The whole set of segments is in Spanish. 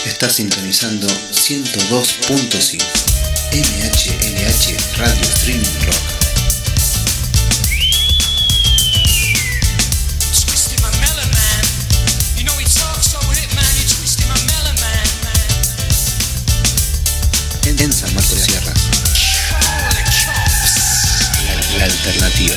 Estás sintonizando 102.5 MHLH Radio Streaming Rock. En San Marcos Sierra. La alternativa.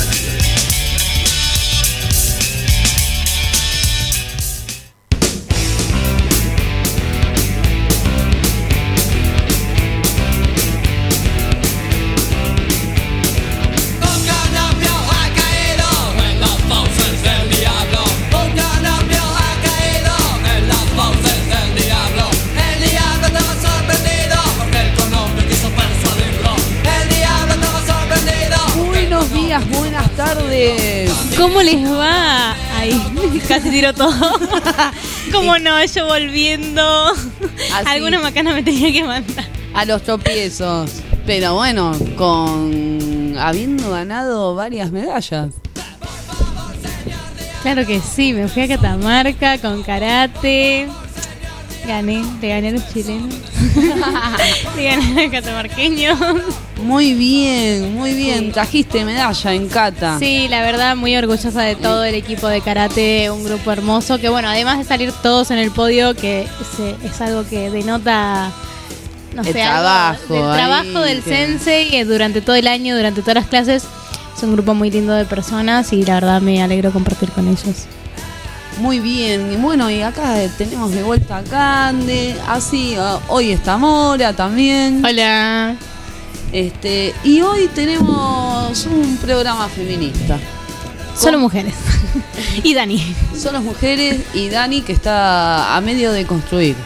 Buenas tardes. ¿Cómo les va? Ay, casi tiro todo. ¿Cómo no? Yo volviendo. Así, alguna macana me tenía que mandar. A los tropiezos. Pero bueno, habiendo ganado varias medallas. Claro que sí, me fui a Catamarca con karate. Le gané a los chilenos. Le gané a los catamarqueños. Muy bien. Trajiste medalla en Cata. Sí, la verdad, muy orgullosa de todo el equipo de karate, un grupo hermoso. Que bueno, además de salir todos en el podio, que es algo que denota, no sé, trabajo, del trabajo del sensei durante todo el año, durante todas las clases. Es un grupo muy lindo de personas y la verdad me alegro compartir con ellos. Muy bien, y bueno, y acá tenemos de vuelta a Cande, así, hoy está Mora también. Hola. Y hoy tenemos un programa feminista. Solo mujeres. Y Dani. Solo mujeres y Dani, que está a medio de construir.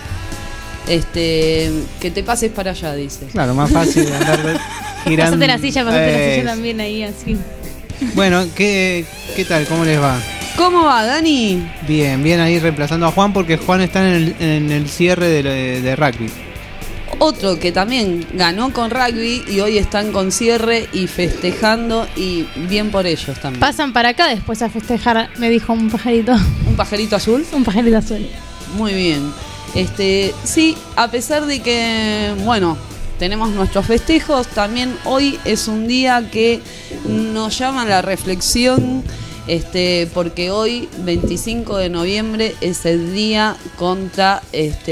Que te pases para allá, dice. Claro, más fácil de andar girando. Pasate la silla también ahí, así. Bueno, ¿qué tal? ¿Cómo les va? ¿Cómo va, Dani? Bien ahí reemplazando a Juan porque Juan está en el cierre de rugby. Otro que también ganó con rugby y hoy están con cierre y festejando y bien por ellos también. Pasan para acá después a festejar, me dijo un pajarito. ¿Un pajarito azul? Un pajarito azul. Muy bien. Sí, a pesar de que, bueno, tenemos nuestros festejos, también hoy es un día que nos llama a la reflexión. Porque hoy, 25 de noviembre, es el día contra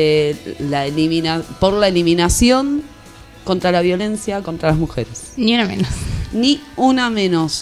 por la eliminación contra la violencia contra las mujeres. Ni una menos. Ni una menos.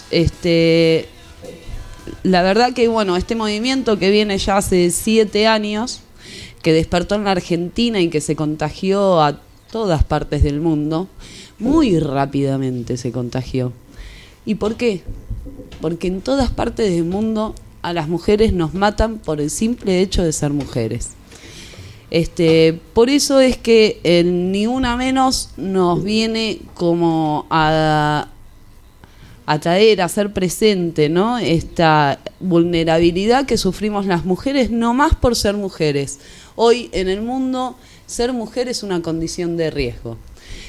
La verdad que, bueno, este movimiento que viene ya hace 7 años, que despertó en la Argentina y que se contagió a todas partes del mundo, muy rápidamente se contagió. ¿Y por qué? Porque en todas partes del mundo a las mujeres nos matan por el simple hecho de ser mujeres. Por eso es que el Ni Una Menos nos viene como a traer, a hacer presente, ¿no? Esta vulnerabilidad que sufrimos las mujeres, no más por ser mujeres. Hoy en el mundo ser mujer es una condición de riesgo.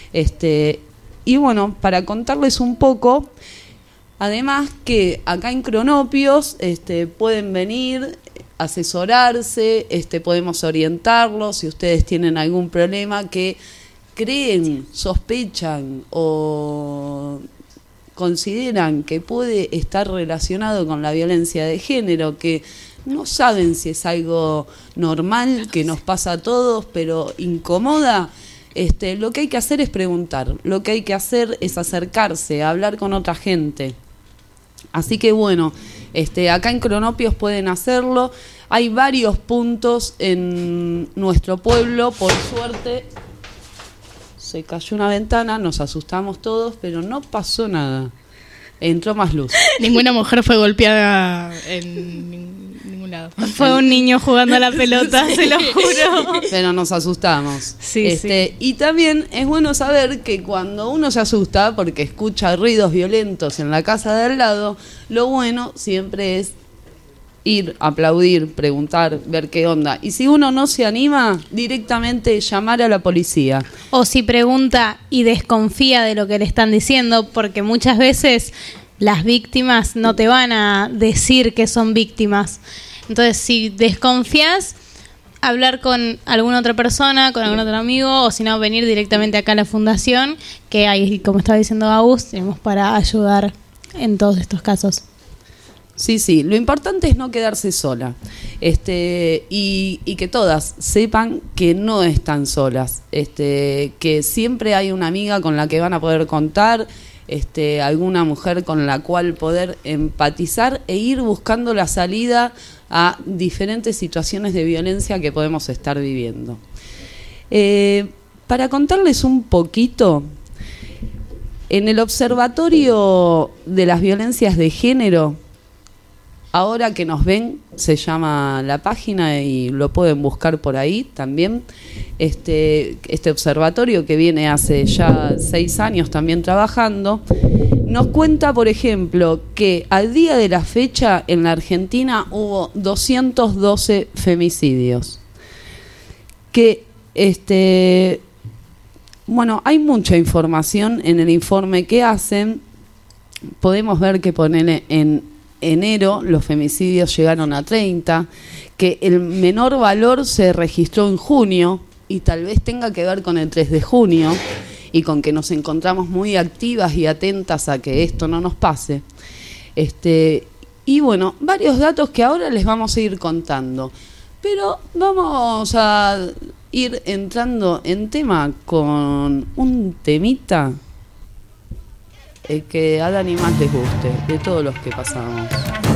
Y bueno, para contarles un poco. Además que acá en Cronopios pueden venir, asesorarse, podemos orientarlos si ustedes tienen algún problema que creen, sospechan o consideran que puede estar relacionado con la violencia de género, que no saben si es algo normal, que nos pasa a todos, pero incomoda. Lo que hay que hacer es preguntar, lo que hay que hacer es acercarse, a hablar con otra gente. Así que bueno, acá en Cronopios pueden hacerlo. Hay varios puntos en nuestro pueblo, por suerte. Se cayó una ventana, nos asustamos todos, pero no pasó nada. Entró más luz. Ninguna mujer fue golpeada en ningún lado. Fue un niño jugando a la pelota, se lo juro. Pero nos asustamos. Sí. Y también es bueno saber que cuando uno se asusta porque escucha ruidos violentos en la casa de al lado, lo bueno siempre es ir, aplaudir, preguntar, ver qué onda. Y si uno no se anima, directamente llamar a la policía. O si pregunta y desconfía de lo que le están diciendo, porque muchas veces las víctimas no te van a decir que son víctimas. Entonces, si desconfías, hablar con alguna otra persona, con algún otro amigo, o si no, venir directamente acá a la fundación, que ahí, como estaba diciendo Agus, tenemos para ayudar en todos estos casos. Sí, lo importante es no quedarse sola, y que todas sepan que no están solas, que siempre hay una amiga con la que van a poder contar, alguna mujer con la cual poder empatizar e ir buscando la salida a diferentes situaciones de violencia que podemos estar viviendo. Para contarles un poquito, en el Observatorio de las Violencias de Género, Ahora que nos ven, se llama la página y lo pueden buscar por ahí también. Este observatorio que viene hace ya 6 años también trabajando, nos cuenta, por ejemplo, que al día de la fecha en la Argentina hubo 212 femicidios. Que bueno, hay mucha información en el informe que hacen. Podemos ver que ponen en enero los femicidios llegaron a 30, que el menor valor se registró en junio y tal vez tenga que ver con el 3 de junio y con que nos encontramos muy activas y atentas a que esto no nos pase. Y bueno, varios datos que ahora les vamos a ir contando, pero vamos a ir entrando en tema con un temita que a Dani más les guste, de todos los que pasamos.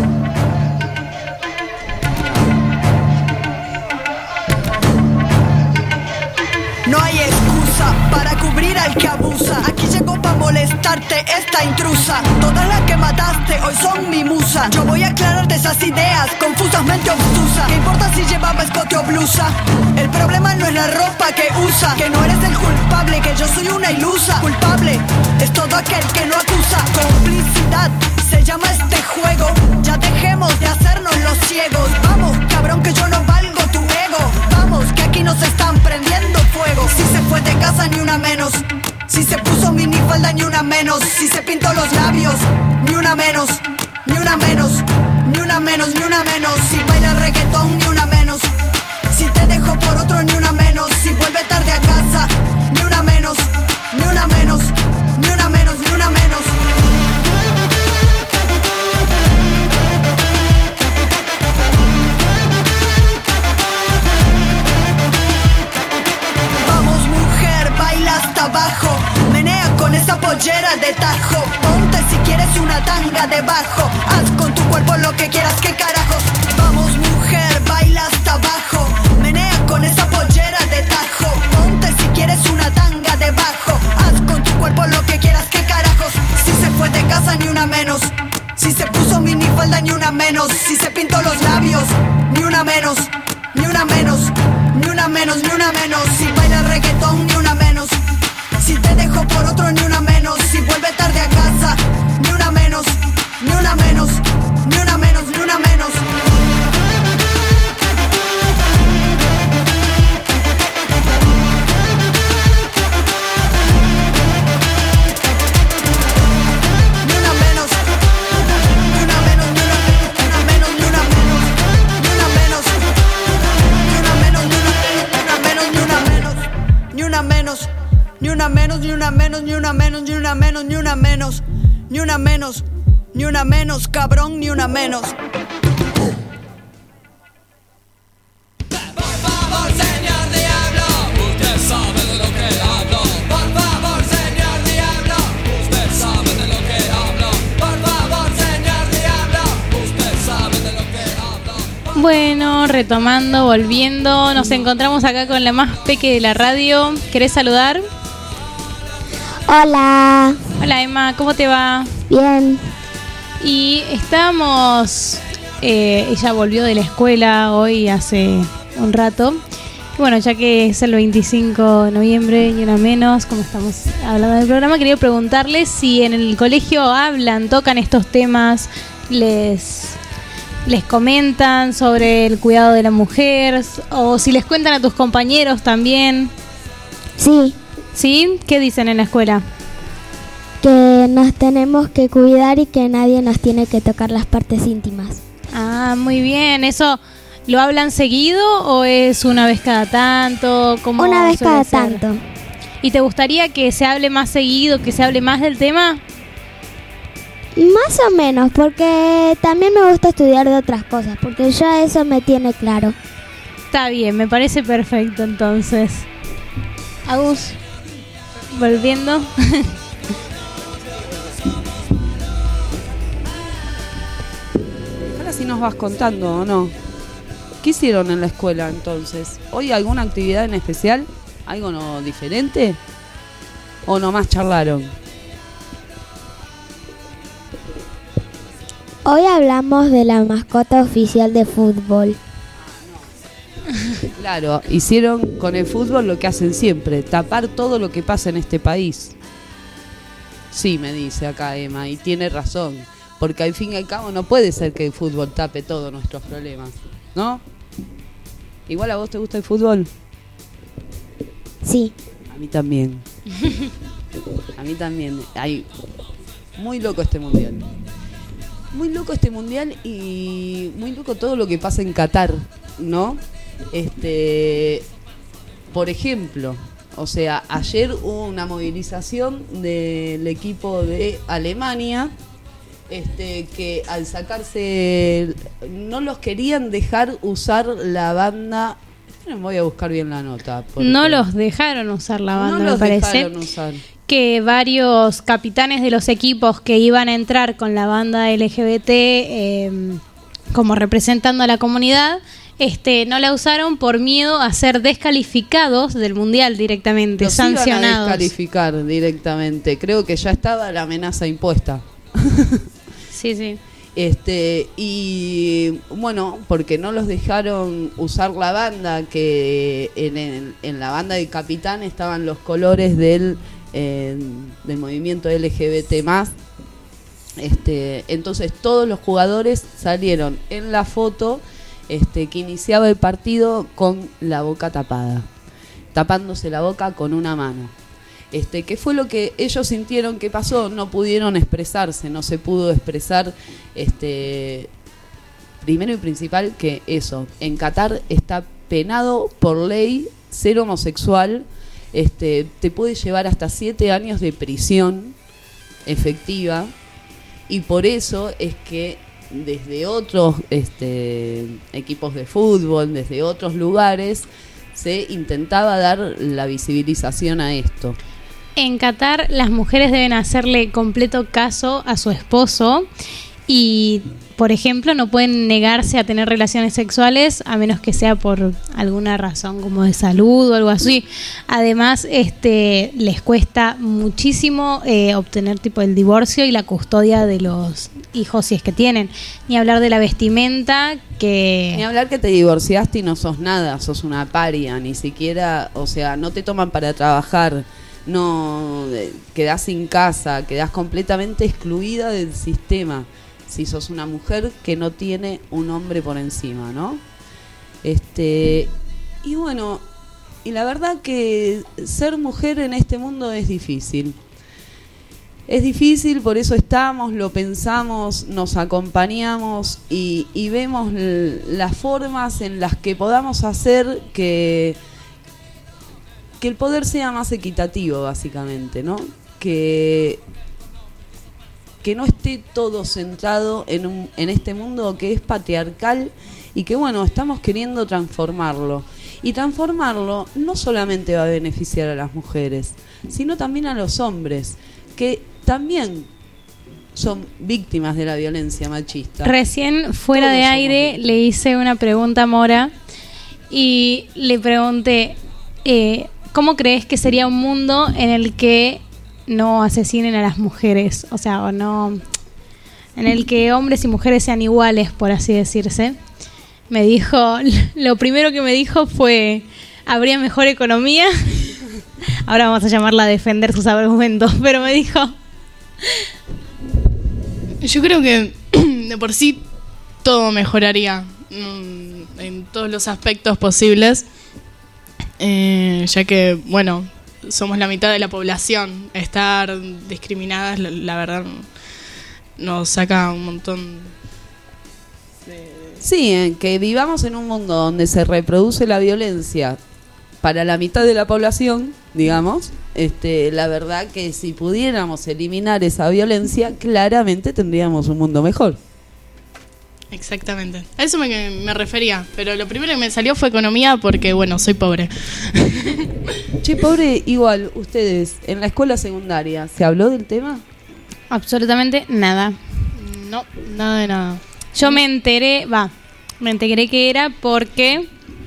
No hay excusa para cubrir al que abusa. Aquí llegó para molestarte esta intrusa. Todas las que mataste hoy son mi musa. Yo voy a aclararte esas ideas confusamente obtusas. ¿Qué importa si llevaba escote o blusa? El problema no es la ropa que usa, que no eres el culpable, que yo soy una ilusa. Culpable es todo aquel que no acusa. Complicidad se llama este juego. Ya dejemos de hacernos los ciegos. Vamos, cabrón, que yo no valgo tu ego. Vamos, que aquí nos están prendiendo fuego. Si se fue de casa ni una menos. Si se puso minifalda ni una menos. Si se pintó los labios ni una menos. Ni una menos, ni una menos, ni una menos. Si baila reggaetón ni una menos. Si te dejo por otro ni una menos. Si vuelve tarde a casa ni una menos. Ni una menos, ni una menos, ni una menos. Hasta abajo, menea con esa pollera de tajo. Ponte si quieres una tanga debajo. Haz con tu cuerpo lo que quieras, que carajos. Vamos mujer, baila hasta abajo. Menea con esa pollera de tajo. Ponte si quieres una tanga debajo. Haz con tu cuerpo lo que quieras, que carajos. Si se fue de casa ni una menos. Si se puso minifalda ni una menos. Si se pintó los labios ni una menos. Ni una menos, ni una menos, ni una menos. Si baila reggaetón ni una menos. Si te dejo por otro ni una menos. Si vuelve tarde a casa ni una menos. Ni una menos, ni una menos, ni una menos. Ni una menos, ni una menos, ni una menos, ni una menos, ni una menos, ni una menos, ni una menos, cabrón, ni una menos. Por favor, señor diablo, usted sabe de lo que hablo. Por favor, señor diablo, usted sabe de lo que hablo. Por favor, señor diablo, usted sabe de lo que hablo. Bueno, retomando, volviendo, nos encontramos acá con la más peque de la radio. ¿Querés saludar? Hola. Hola Emma, ¿cómo te va? Bien. Y estamos, ella volvió de la escuela hoy hace un rato. Bueno, ya que es el 25 de noviembre y una menos, como estamos hablando del programa, quería preguntarles si en el colegio tocan estos temas, les comentan sobre el cuidado de la mujer, o si les cuentan a tus compañeros también. Sí. ¿Sí? ¿Qué dicen en la escuela? Que nos tenemos que cuidar y que nadie nos tiene que tocar las partes íntimas. Ah, muy bien. Eso ¿Lo hablan seguido o es una vez cada tanto? ¿Cómo Una vez suele cada ser? tanto. ¿Y te gustaría que se hable más seguido, que se hable más del tema? Más o menos, porque también me gusta estudiar de otras cosas, porque ya eso me tiene claro. Está bien, me parece perfecto entonces. Agus, volviendo. Ahora sí nos vas contando, ¿o no? ¿Qué hicieron en la escuela entonces? ¿Hoy alguna actividad en especial? ¿Algo no diferente? ¿O nomás charlaron? Hoy hablamos de la mascota oficial de fútbol. Claro, hicieron con el fútbol lo que hacen siempre, tapar todo lo que pasa en este país. Sí, me dice acá Emma, y tiene razón, porque al fin y al cabo no puede ser que el fútbol tape todos nuestros problemas, ¿no? Igual a vos te gusta el fútbol. Sí. A mí también. A mí también. Ay, muy loco este mundial. Muy loco este mundial y muy loco todo lo que pasa en Qatar, ¿no? Por ejemplo, o sea, ayer hubo una movilización del equipo de Alemania, que al sacarse, no los querían dejar usar la banda. Voy a buscar bien la nota. No los dejaron usar la banda, no me los parece. dejaron usar. Que varios capitanes de los equipos que iban a entrar con la banda LGBT como representando a la comunidad, no la usaron por miedo a ser descalificados del mundial directamente, Los iban a sancionados. descalificar directamente. Creo que ya estaba la amenaza impuesta. Sí, sí. Y bueno, porque no los dejaron usar la banda, que en la banda del capitán estaban los colores del movimiento LGBT+. Entonces todos los jugadores salieron en la foto que iniciaba el partido con la boca tapada, tapándose la boca con una mano. ¿Qué fue lo que ellos sintieron que pasó? No pudieron expresarse, no se pudo expresar. Primero y principal que eso, en Qatar está penado por ley ser homosexual, te puede llevar hasta 7 años de prisión efectiva, y por eso es que desde otros equipos de fútbol, desde otros lugares, se intentaba dar la visibilización a esto. En Qatar las mujeres deben hacerle completo caso a su esposo y, por ejemplo, no pueden negarse a tener relaciones sexuales a menos que sea por alguna razón como de salud o algo así. Además, les cuesta muchísimo obtener tipo el divorcio y la custodia de los hijos si es que tienen. Ni hablar de la vestimenta que... Ni hablar que te divorciaste y no sos nada, sos una paria, ni siquiera, o sea, no te toman para trabajar. No, quedás sin casa, quedás completamente excluida del sistema si sos una mujer que no tiene un hombre por encima, ¿no? Y bueno, y la verdad que ser mujer en este mundo es difícil. Es difícil, por eso estamos, lo pensamos, nos acompañamos y vemos las formas en las que podamos hacer que el poder sea más equitativo, básicamente, ¿no? Que no esté todo centrado en este mundo que es patriarcal y que, bueno, estamos queriendo transformarlo. Y transformarlo no solamente va a beneficiar a las mujeres, sino también a los hombres, que también son víctimas de la violencia machista. Recién, fuera Todos de somos aire, víctimas. le hice una pregunta a Mora y le pregunté... ¿cómo crees que sería un mundo en el que no asesinen a las mujeres? O sea, o no, en el que hombres y mujeres sean iguales, por así decirse. Me dijo, lo primero que me dijo fue, habría mejor economía. Ahora vamos a llamarla a defender sus argumentos, pero me dijo... Yo creo que de por sí todo mejoraría en todos los aspectos posibles. Ya que, bueno, somos la mitad de la población. Estar discriminadas, la verdad, nos saca un montón Sí, que vivamos en un mundo donde se reproduce la violencia para la mitad de la población, digamos, la verdad que si pudiéramos eliminar esa violencia, claramente tendríamos un mundo mejor. Exactamente. A eso me refería, pero lo primero que me salió fue economía porque, bueno, soy pobre. Che, pobre, igual, ustedes, en la escuela secundaria, ¿se habló del tema? Absolutamente nada. No, nada de nada. Yo me enteré que era porque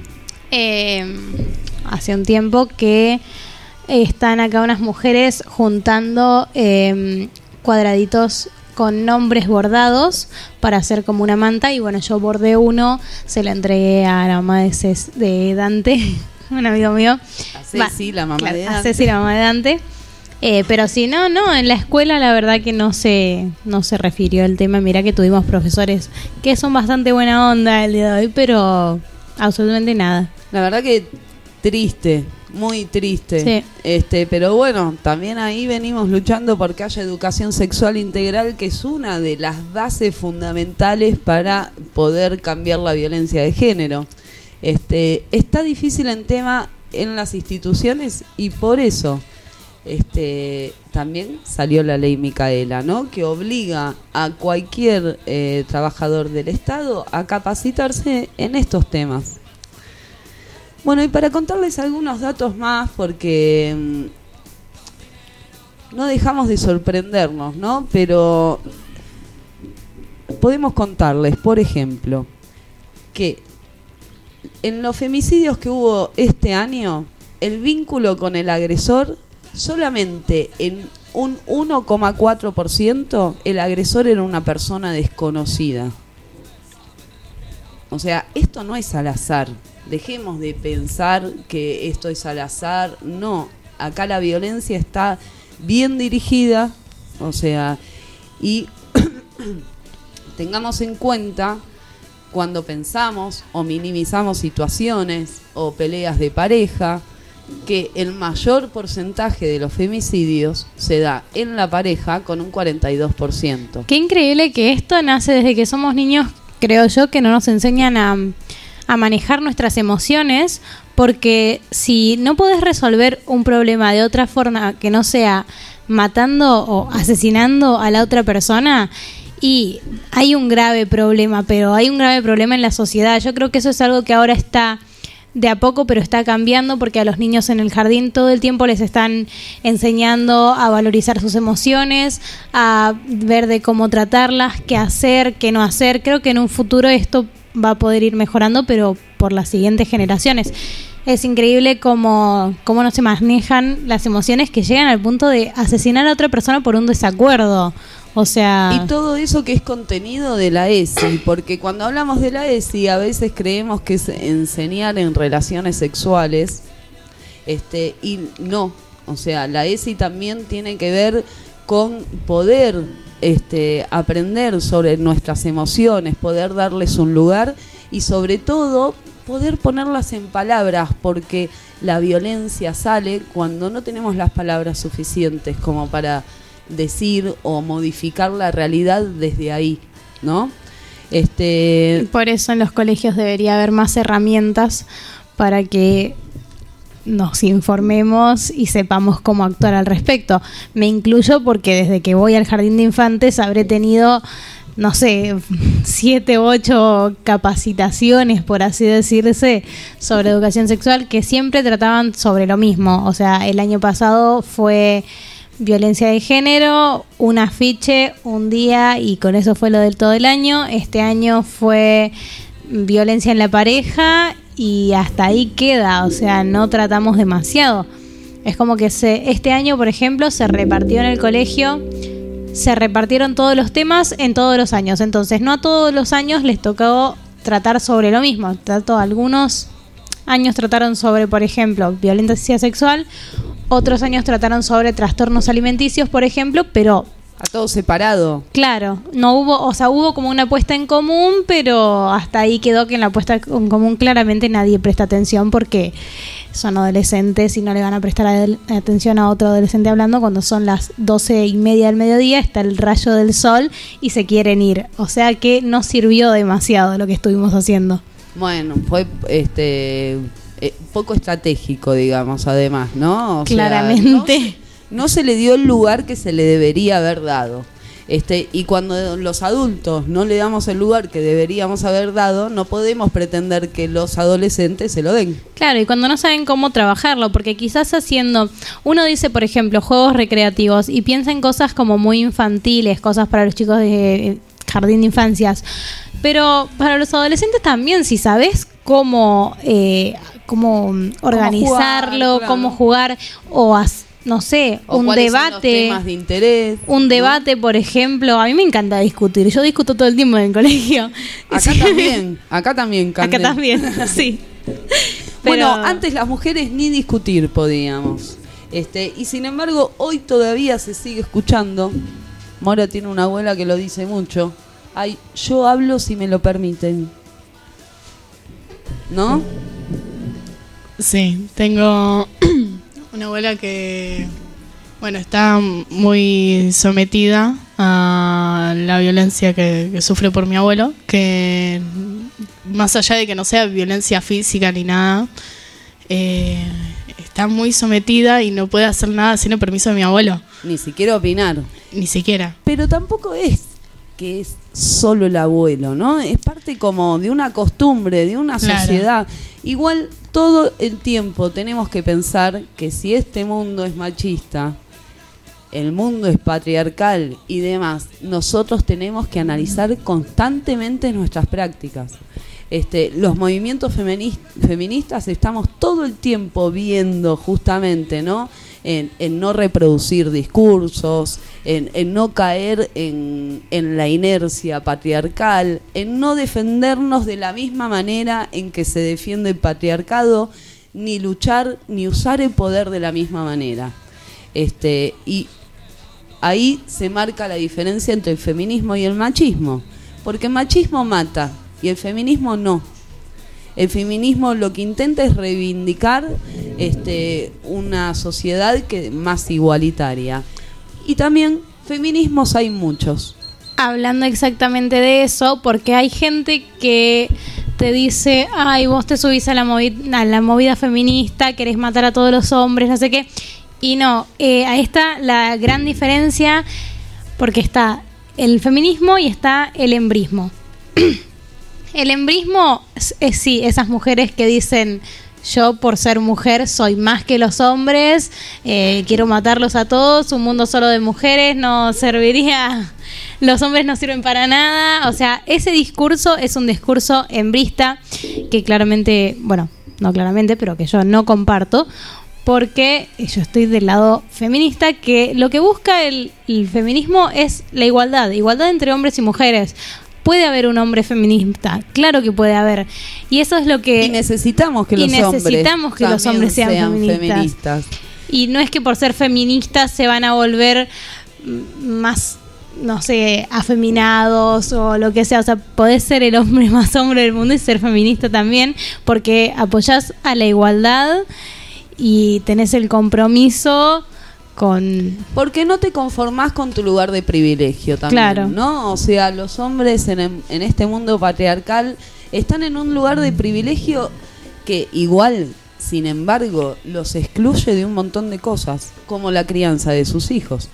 hace un tiempo que están acá unas mujeres juntando cuadraditos con nombres bordados para hacer como una manta, y bueno, yo bordé uno, se lo entregué a la mamá de Dante, un amigo mío. A Ceci, la mamá de Dante. A Ceci, la mamá de Dante. Pero si no, en la escuela la verdad que no se refirió el tema. Mirá que tuvimos profesores que son bastante buena onda el día de hoy, pero absolutamente nada. La verdad que triste, muy triste. Sí. Pero bueno, también ahí venimos luchando porque haya educación sexual integral, que es una de las bases fundamentales para poder cambiar la violencia de género. Está difícil el tema en las instituciones y por eso también salió la ley Micaela, ¿no? Que obliga a cualquier trabajador del Estado a capacitarse en estos temas. Bueno, y para contarles algunos datos más, porque no dejamos de sorprendernos, ¿no? Pero podemos contarles, por ejemplo, que en los femicidios que hubo este año, el vínculo con el agresor, solamente en un 1,4% el agresor era una persona desconocida. O sea, esto no es al azar. Dejemos de pensar que esto es al azar. No, acá la violencia está bien dirigida. O sea, y tengamos en cuenta cuando pensamos o minimizamos situaciones o peleas de pareja, que el mayor porcentaje de los femicidios se da en la pareja con un 42%. Qué increíble que esto nace desde que somos niños, creo yo, que no nos enseñan a manejar nuestras emociones, porque si no podés resolver un problema de otra forma que no sea matando o asesinando a la otra persona, y hay un grave problema, pero hay un grave problema en la sociedad. Yo creo que eso es algo que ahora está de a poco, pero está cambiando, porque a los niños en el jardín todo el tiempo les están enseñando a valorizar sus emociones, a ver de cómo tratarlas, qué hacer, qué no hacer. Creo que en un futuro esto va a poder ir mejorando, pero por las siguientes generaciones. Es increíble cómo no se manejan las emociones, que llegan al punto de asesinar a otra persona por un desacuerdo. O sea... Y todo eso que es contenido de la ESI, porque cuando hablamos de la ESI a veces creemos que es enseñar en relaciones sexuales, y no. O sea, la ESI también tiene que ver con poder aprender sobre nuestras emociones, poder darles un lugar y sobre todo poder ponerlas en palabras, porque la violencia sale cuando no tenemos las palabras suficientes como para decir o modificar la realidad desde ahí, ¿no? Por eso en los colegios debería haber más herramientas para que nos informemos y sepamos cómo actuar al respecto. Me incluyo porque desde que voy al jardín de infantes habré tenido, no sé, 7 u 8 capacitaciones, por así decirse, sobre educación sexual, que siempre trataban sobre lo mismo. O sea, el año pasado fue violencia de género, un afiche, un día, y con eso fue lo del todo el año. Este año fue violencia en la pareja y hasta ahí queda. O sea, no tratamos demasiado. Es como que este año, por ejemplo, se repartió en el colegio, se repartieron todos los temas en todos los años. Entonces, no a todos los años les tocó tratar sobre lo mismo. Algunos años trataron sobre, por ejemplo, violencia sexual. Otros años trataron sobre trastornos alimenticios, por ejemplo, pero A todo separado. Claro, no hubo, o sea, hubo como una puesta en común, pero hasta ahí quedó que en la puesta en común claramente nadie presta atención porque son adolescentes y no le van a prestar atención a otro adolescente hablando cuando son las 12:30 del mediodía, está el rayo del sol y se quieren ir. O sea que no sirvió demasiado lo que estuvimos haciendo. Bueno, fue poco estratégico, digamos, además, ¿no? O sea, Claramente. no se le dio el lugar que se le debería haber dado. Y cuando los adultos no le damos el lugar que deberíamos haber dado, no podemos pretender que los adolescentes se lo den. Claro, y cuando no saben cómo trabajarlo, porque quizás haciendo, uno dice, por ejemplo, juegos recreativos y piensa en cosas como muy infantiles, cosas para los chicos de jardín de infancias, pero para los adolescentes también, si sabes cómo organizarlo, cómo jugar o no sé, o un cuáles son los debate, temas de interés, un debate, por ejemplo. A mí me encanta discutir. Yo discuto todo el tiempo en el colegio. Acá también, Acá también, sí. Bueno, Pero antes las mujeres ni discutir podíamos. Y sin embargo, hoy todavía se sigue escuchando. Mora tiene una abuela que lo dice mucho. Ay, yo hablo si me lo permiten. ¿No? Sí, tengo una abuela que, bueno, está muy sometida a la violencia que sufre por mi abuelo, que más allá de que no sea violencia física ni nada, está muy sometida y no puede hacer nada sin el permiso de mi abuelo. Ni siquiera opinar. Ni siquiera. Pero tampoco es que es solo el abuelo, ¿no? Es parte como de una costumbre, de una sociedad. Igual todo el tiempo tenemos que pensar que si este mundo es machista, el mundo es patriarcal y demás, nosotros tenemos que analizar constantemente nuestras prácticas. Los movimientos feministas estamos todo el tiempo viendo justamente, ¿no? En no reproducir discursos, en no caer en la inercia patriarcal, en no defendernos de la misma manera en que se defiende el patriarcado, ni luchar, ni usar el poder de la misma manera. Y ahí se marca la diferencia entre el feminismo y el machismo, porque el machismo mata y el feminismo no. El feminismo lo que intenta es reivindicar una sociedad más igualitaria. Y también feminismos hay muchos. hablando exactamente de eso, porque hay gente que te dice, ay, vos te subís a la movida feminista, querés matar a todos los hombres, no sé qué. Y no, ahí está la gran diferencia, porque está el feminismo y está el embrismo. El embrismo es sí, esas mujeres que dicen, yo por ser mujer soy más que los hombres, quiero matarlos a todos, un mundo solo de mujeres no serviría, los hombres no sirven para nada. O sea, ese discurso es un discurso embrista que claramente, bueno, no claramente, pero que yo no comparto, porque yo estoy del lado feminista, que lo que busca el feminismo es la igualdad entre hombres y mujeres. Puede haber un hombre feminista, claro que puede haber. Y eso es lo que... Y necesitamos que los hombres sean feministas. Y no es que por ser feministas se van a volver más, no sé, afeminados o lo que sea. O sea, podés ser el hombre más hombre del mundo y ser feminista también, porque apoyás a la igualdad y tenés el compromiso con... Porque no te conformás con tu lugar de privilegio también, claro, ¿no? O sea, los hombres en este mundo patriarcal están en un lugar de privilegio que igual, sin embargo, los excluye de un montón de cosas, como la crianza de sus hijos.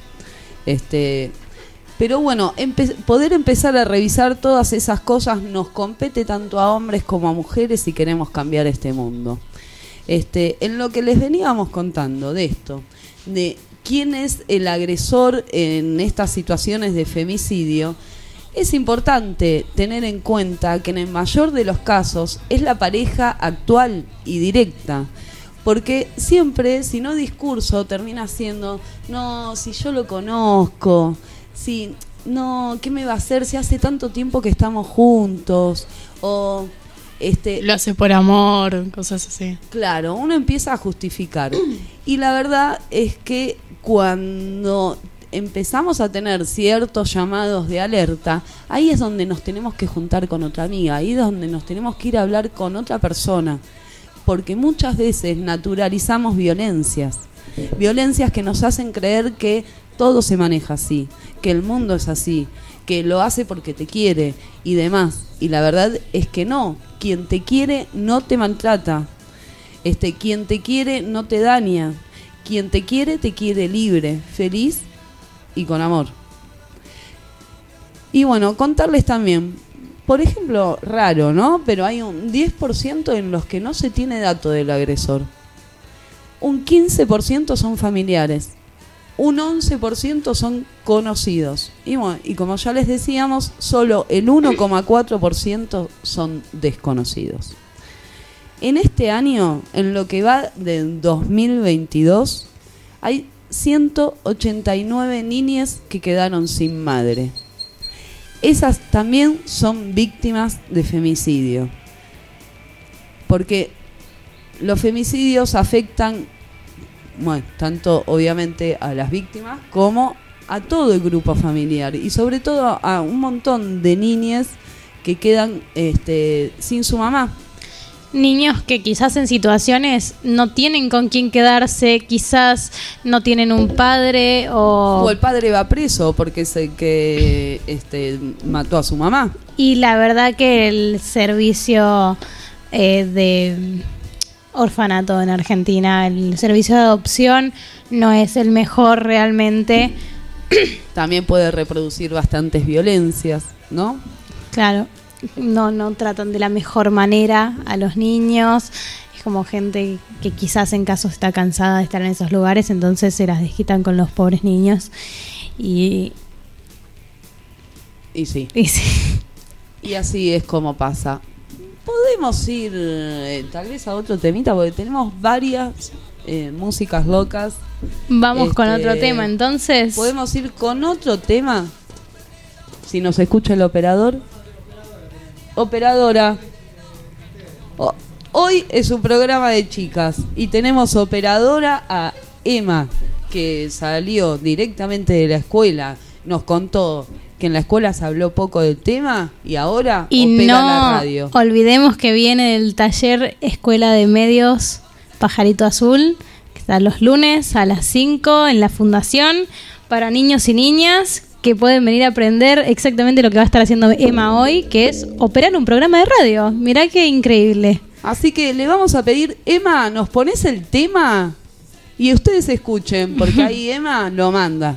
Pero bueno, poder empezar a revisar todas esas cosas nos compete tanto a hombres como a mujeres si queremos cambiar este mundo. En lo que les veníamos contando de esto, de quién es el agresor en estas situaciones de femicidio, es importante tener en cuenta que en el mayor de los casos es la pareja actual y directa, porque siempre, si no discurso, termina siendo, no, si yo lo conozco, si no, ¿qué me va a hacer si hace tanto tiempo que estamos juntos? O lo hace por amor, cosas así. Claro, uno empieza a justificar. Y la verdad es que cuando empezamos a tener ciertos llamados de alerta, ahí es donde nos tenemos que juntar con otra amiga, ahí es donde nos tenemos que ir a hablar con otra persona, porque muchas veces naturalizamos violencias que nos hacen creer que todo se maneja así, que el mundo es así, que lo hace porque te quiere y demás. Y la verdad es que no, quien te quiere no te maltrata, quien te quiere no te daña, quien te quiere libre, feliz y con amor. Y bueno, contarles también, por ejemplo, raro, ¿no? Pero hay un 10% en los que no se tiene dato del agresor. Un 15% son familiares. Un 11% son conocidos. Y bueno, y como ya les decíamos, solo el 1,4% son desconocidos. En este año, en lo que va del 2022, hay 189 niñas que quedaron sin madre. Esas también son víctimas de femicidio. Porque los femicidios afectan, bueno, tanto obviamente a las víctimas como a todo el grupo familiar. Y sobre todo a un montón de niñas que quedan sin su mamá. Niños que quizás en situaciones no tienen con quién quedarse, quizás no tienen un padre o el padre va preso porque es el que mató a su mamá. Y la verdad que el servicio de orfanato en Argentina, el servicio de adopción no es el mejor realmente. También puede reproducir bastantes violencias, ¿no? Claro. No tratan de la mejor manera a los niños. Es como gente que quizás en caso está cansada de estar en esos lugares, entonces se las desquitan con los pobres niños. Y sí. Y así es como pasa. Podemos ir tal vez a otro temita, porque tenemos varias músicas locas. Vamos con otro tema, entonces. Podemos ir con otro tema. Si nos escucha el operador. Operadora. Hoy es un programa de chicas y tenemos operadora a Emma, que salió directamente de la escuela. Nos contó que en la escuela se habló poco del tema y ahora opera la radio. Olvidemos que viene el taller Escuela de Medios Pajarito Azul, que está los lunes a las 5 en la Fundación para niños y niñas, que pueden venir a aprender exactamente lo que va a estar haciendo Emma hoy, que es operar un programa de radio. Mirá qué increíble. Así que le vamos a pedir, Emma, ¿nos pones el tema? Y ustedes escuchen, porque ahí Emma lo manda.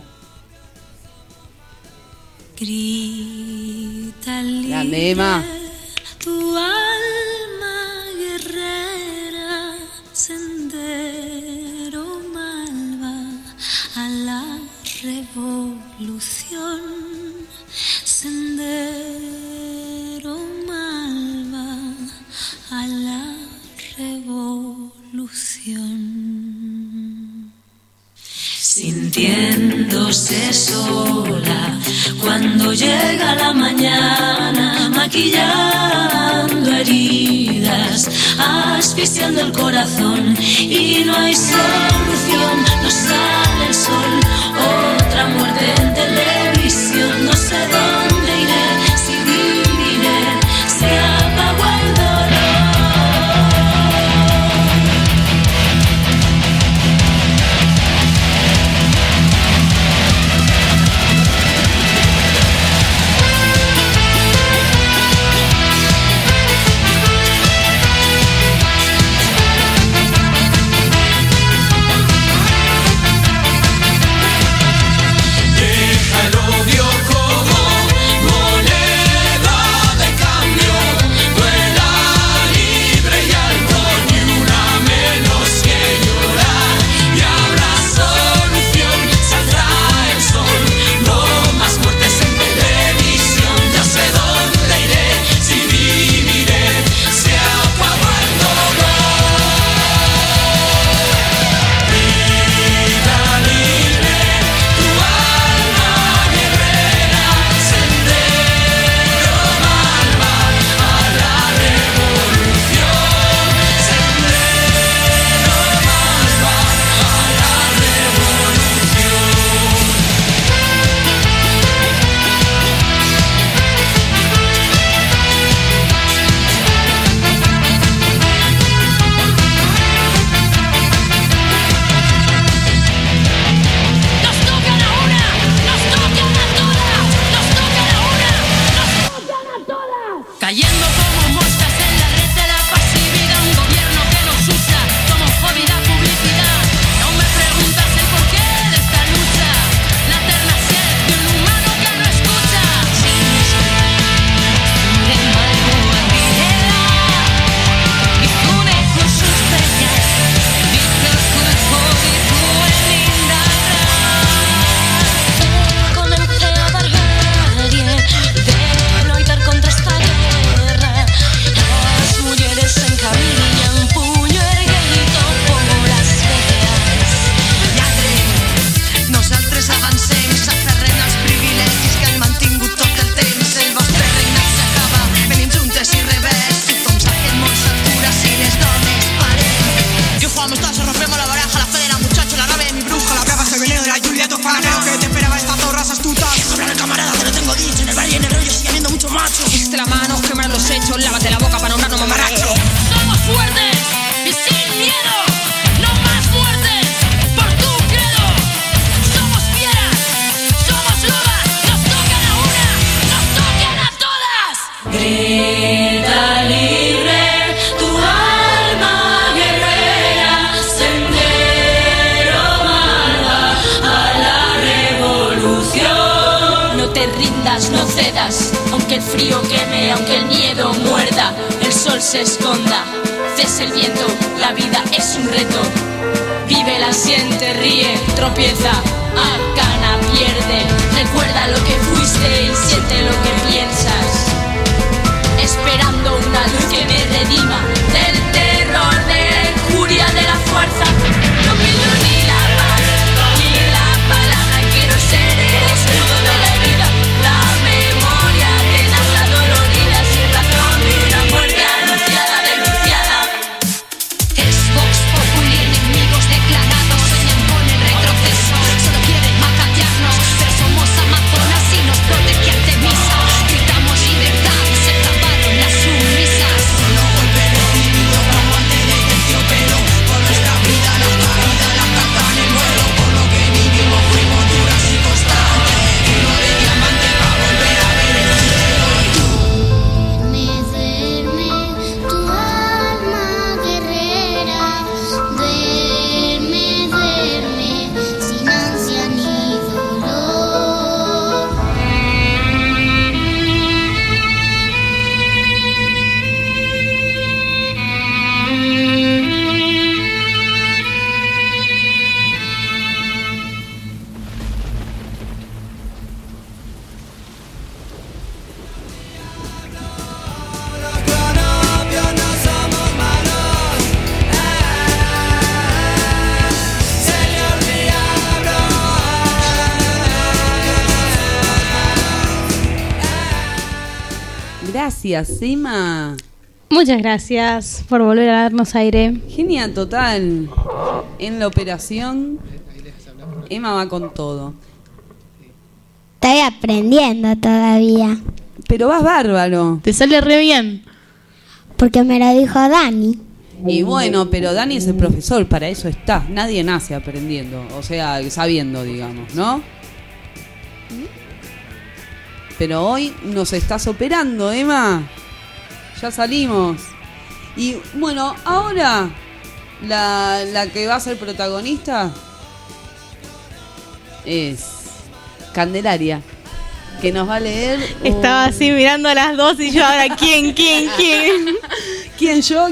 Grita grande, Emma. Tu alma guerrera, sendero malva a la revolución, sendero malva a la revolución. Sintiéndose sola cuando llega la mañana, maquillando heridas, asfixiando el corazón, y no hay solución, no sale el sol, otra muerte en televisión, no sé dónde iré, si viviré, se apagó el dolor. lávate las manos, quema los hechos, lávate la boca para honrarnos mamarracho. Somos fuertes y sin miedo, no más fuertes por tu credo. Somos fieras, somos lobas, nos tocan a una, nos tocan a todas. Grita libre tu alma guerrera, sendero marca a la revolución. No te rindas, no cedas, aunque el frío queme, aunque el miedo muerda, el sol se esconda, cese el viento, la vida es un reto. Vívela, siente, ríe, tropieza, gana, pierde. Recuerda lo que fuiste y siente lo que piensas. Esperando una luz que me redima del terror, de la injuria, de la fuerza. No pido ni la paz, ni la palabra, quiero ser el escudo de la vida. La memoria tenaz, la dolorida, sin razón de una muerte anunciada, denunciada. Es Vox Populi, enemigos declarados, sueñan con el retroceso, solo quieren macatearnos, pero somos amazonas y nos protege Artemisa. Gritamos libertad, se acabaron las sumisas. No golpe recibido como antes de terciopelo, por nuestra vida las caídas las cantan en vuelo, por lo que vivimos fuimos duras y constantes, filo de diamante para volver a ver el cielo. Duerme, tu alma guerrera, duerme, sin ansia ni dolor. Gracias, Emma. Muchas gracias por volver a darnos aire. Genia total. En la operación, Emma va con todo. Estoy aprendiendo todavía, Pero vas bárbaro. Te sale re bien. porque me lo dijo Dani. Y bueno, pero Dani es el profesor, para eso está. Nadie nace aprendiendo, o sea, sabiendo, digamos, ¿no? Pero hoy nos estás operando, Emma. Ya salimos. Y bueno, ahora la que va a ser protagonista es Candelaria, que nos va a leer. Estaba así mirando a las dos y yo ahora, ¿quién? ¿Quién yo?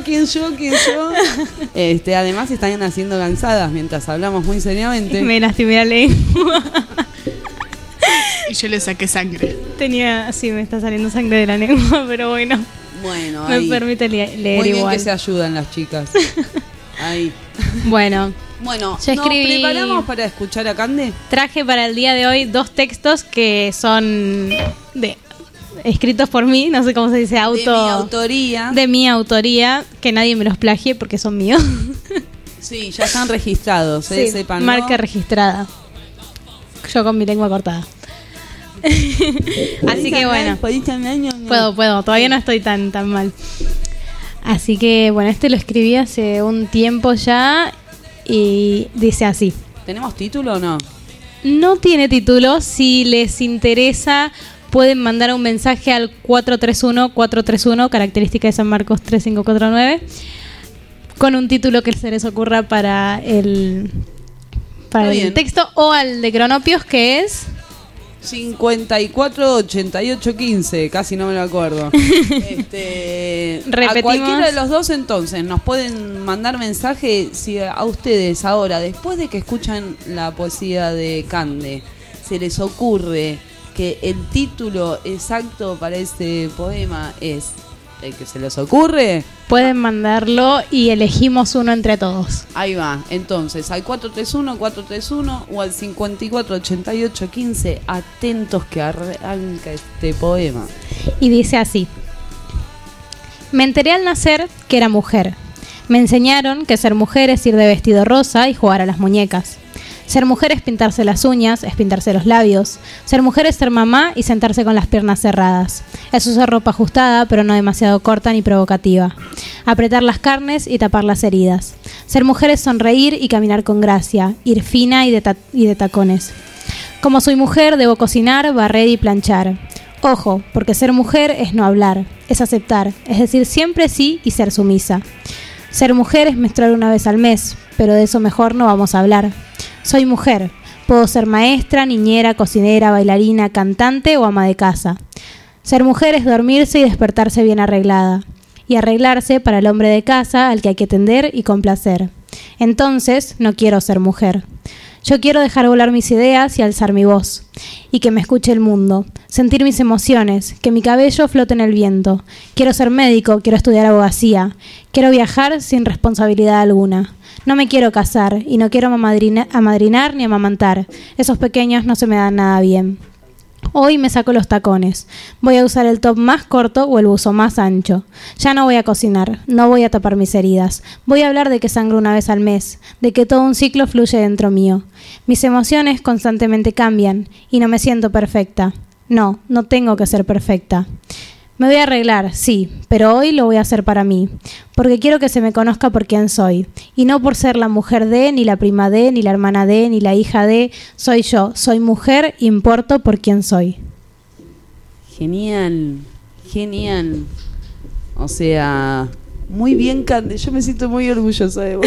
Además están haciendo cansadas mientras hablamos muy seriamente. Me lastimé la lengua. Y yo le saqué sangre. Me está saliendo sangre de la lengua, pero bueno. Bueno, Me ahí. permite leer Muy bien igual. que se ayudan las chicas. Ahí. Bueno, Bueno, ya ¿nos escribí. preparamos para escuchar a Cande? Traje para el día de hoy 2 textos que son escritos por mí, no sé cómo se dice, De mi autoría. de mi autoría, que nadie me los plagie porque son míos. Sí, ya están registrados, Sí, sépanlo. marca registrada. Yo con mi lengua cortada. Así que bueno, puedo, todavía no estoy tan mal. Así que bueno, este lo escribí hace un tiempo ya y dice así. ¿Tenemos título o no? No tiene título, si les interesa pueden mandar un mensaje al 431-431, característica de San Marcos 3549, con un título que se les ocurra para el bien. texto, o al de Cronopios, que es 548815, casi no me lo acuerdo. A Repetimos. cualquiera de los dos entonces nos pueden mandar mensaje si a ustedes ahora, después de que escuchan la poesía de Cande, se les ocurre que el título exacto para este poema es el que se les ocurre. pueden mandarlo y elegimos uno entre todos. Ahí va, entonces al 431-431 o al 548815, atentos que arranca este poema. Y dice así: me enteré al nacer que era mujer. Me enseñaron que ser mujer es ir de vestido rosa y jugar a las muñecas. Ser mujer es pintarse las uñas, es pintarse los labios. Ser mujer es ser mamá y sentarse con las piernas cerradas. Es usar ropa ajustada, pero no demasiado corta ni provocativa. Apretar las carnes y tapar las heridas. Ser mujer es sonreír y caminar con gracia, ir fina y de tacones. Como soy mujer, debo cocinar, barrer y planchar. Ojo, porque ser mujer es no hablar, es aceptar, es decir siempre sí y ser sumisa. Ser mujer es menstruar una vez al mes, pero de eso mejor no vamos a hablar. Soy mujer, puedo ser maestra, niñera, cocinera, bailarina, cantante o ama de casa. Ser mujer es dormirse y despertarse bien arreglada. Y arreglarse para el hombre de casa al que hay que atender y complacer. Entonces, no quiero ser mujer. Yo quiero dejar volar mis ideas y alzar mi voz. Y que me escuche el mundo. Sentir mis emociones, que mi cabello flote en el viento. Quiero ser médico, quiero estudiar abogacía. Quiero viajar sin responsabilidad alguna. No me quiero casar y no quiero amadrinar ni amamantar. Esos pequeños no se me dan nada bien. Hoy me saco los tacones. Voy a usar el top más corto o el buzo más ancho. Ya no voy a cocinar, no voy a tapar mis heridas. Voy a hablar de que sangro una vez al mes, de que todo un ciclo fluye dentro mío. Mis emociones constantemente cambian y no me siento perfecta. No, no tengo que ser perfecta. Me voy a arreglar, sí, pero hoy lo voy a hacer para mí, porque quiero que se me conozca por quién soy, y no por ser la mujer de, ni la prima de, ni la hermana de, ni la hija de. Soy yo, soy mujer, importo por quién soy. Genial, genial. O sea, muy bien, Cande. Yo me siento muy orgullosa de vos.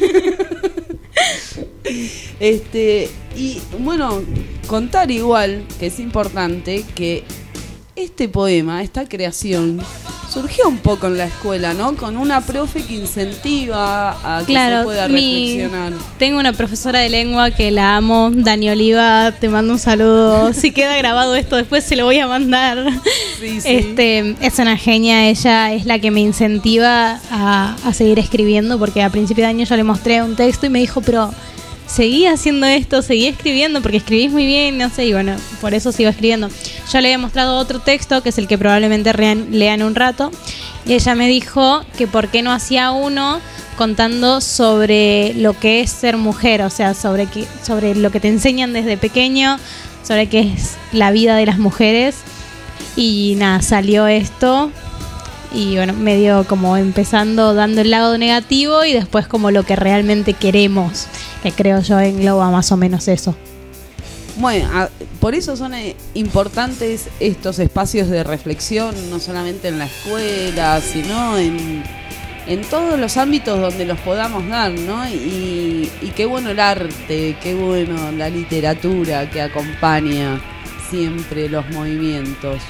Y bueno, contar igual que es importante que este poema, esta creación, surgió un poco en la escuela, ¿no? Con una profe que incentiva a que se pueda reflexionar. Tengo una profesora de lengua que la amo, Dani Oliva, te mando un saludo. Si queda grabado esto, después se lo voy a mandar. Sí, sí. Es una genia, ella es la que me incentiva a seguir escribiendo, porque a principio de año yo le mostré un texto y me dijo, pero seguí haciendo esto, seguí escribiendo, porque escribís muy bien, no sé, y bueno, por eso sigo escribiendo. Yo le había mostrado otro texto, que es el que probablemente lean un rato, y ella me dijo que por qué no hacía uno contando sobre lo que es ser mujer, o sea, sobre lo que te enseñan desde pequeño, sobre qué es la vida de las mujeres, y nada, salió esto. Y bueno, medio como empezando dando el lado negativo y después como lo que realmente queremos, que creo yo engloba más o menos eso. Bueno, por eso son importantes estos espacios de reflexión, no solamente en la escuela, sino en todos los ámbitos donde los podamos dar, ¿no? Y qué bueno el arte, qué bueno la literatura que acompaña siempre los movimientos.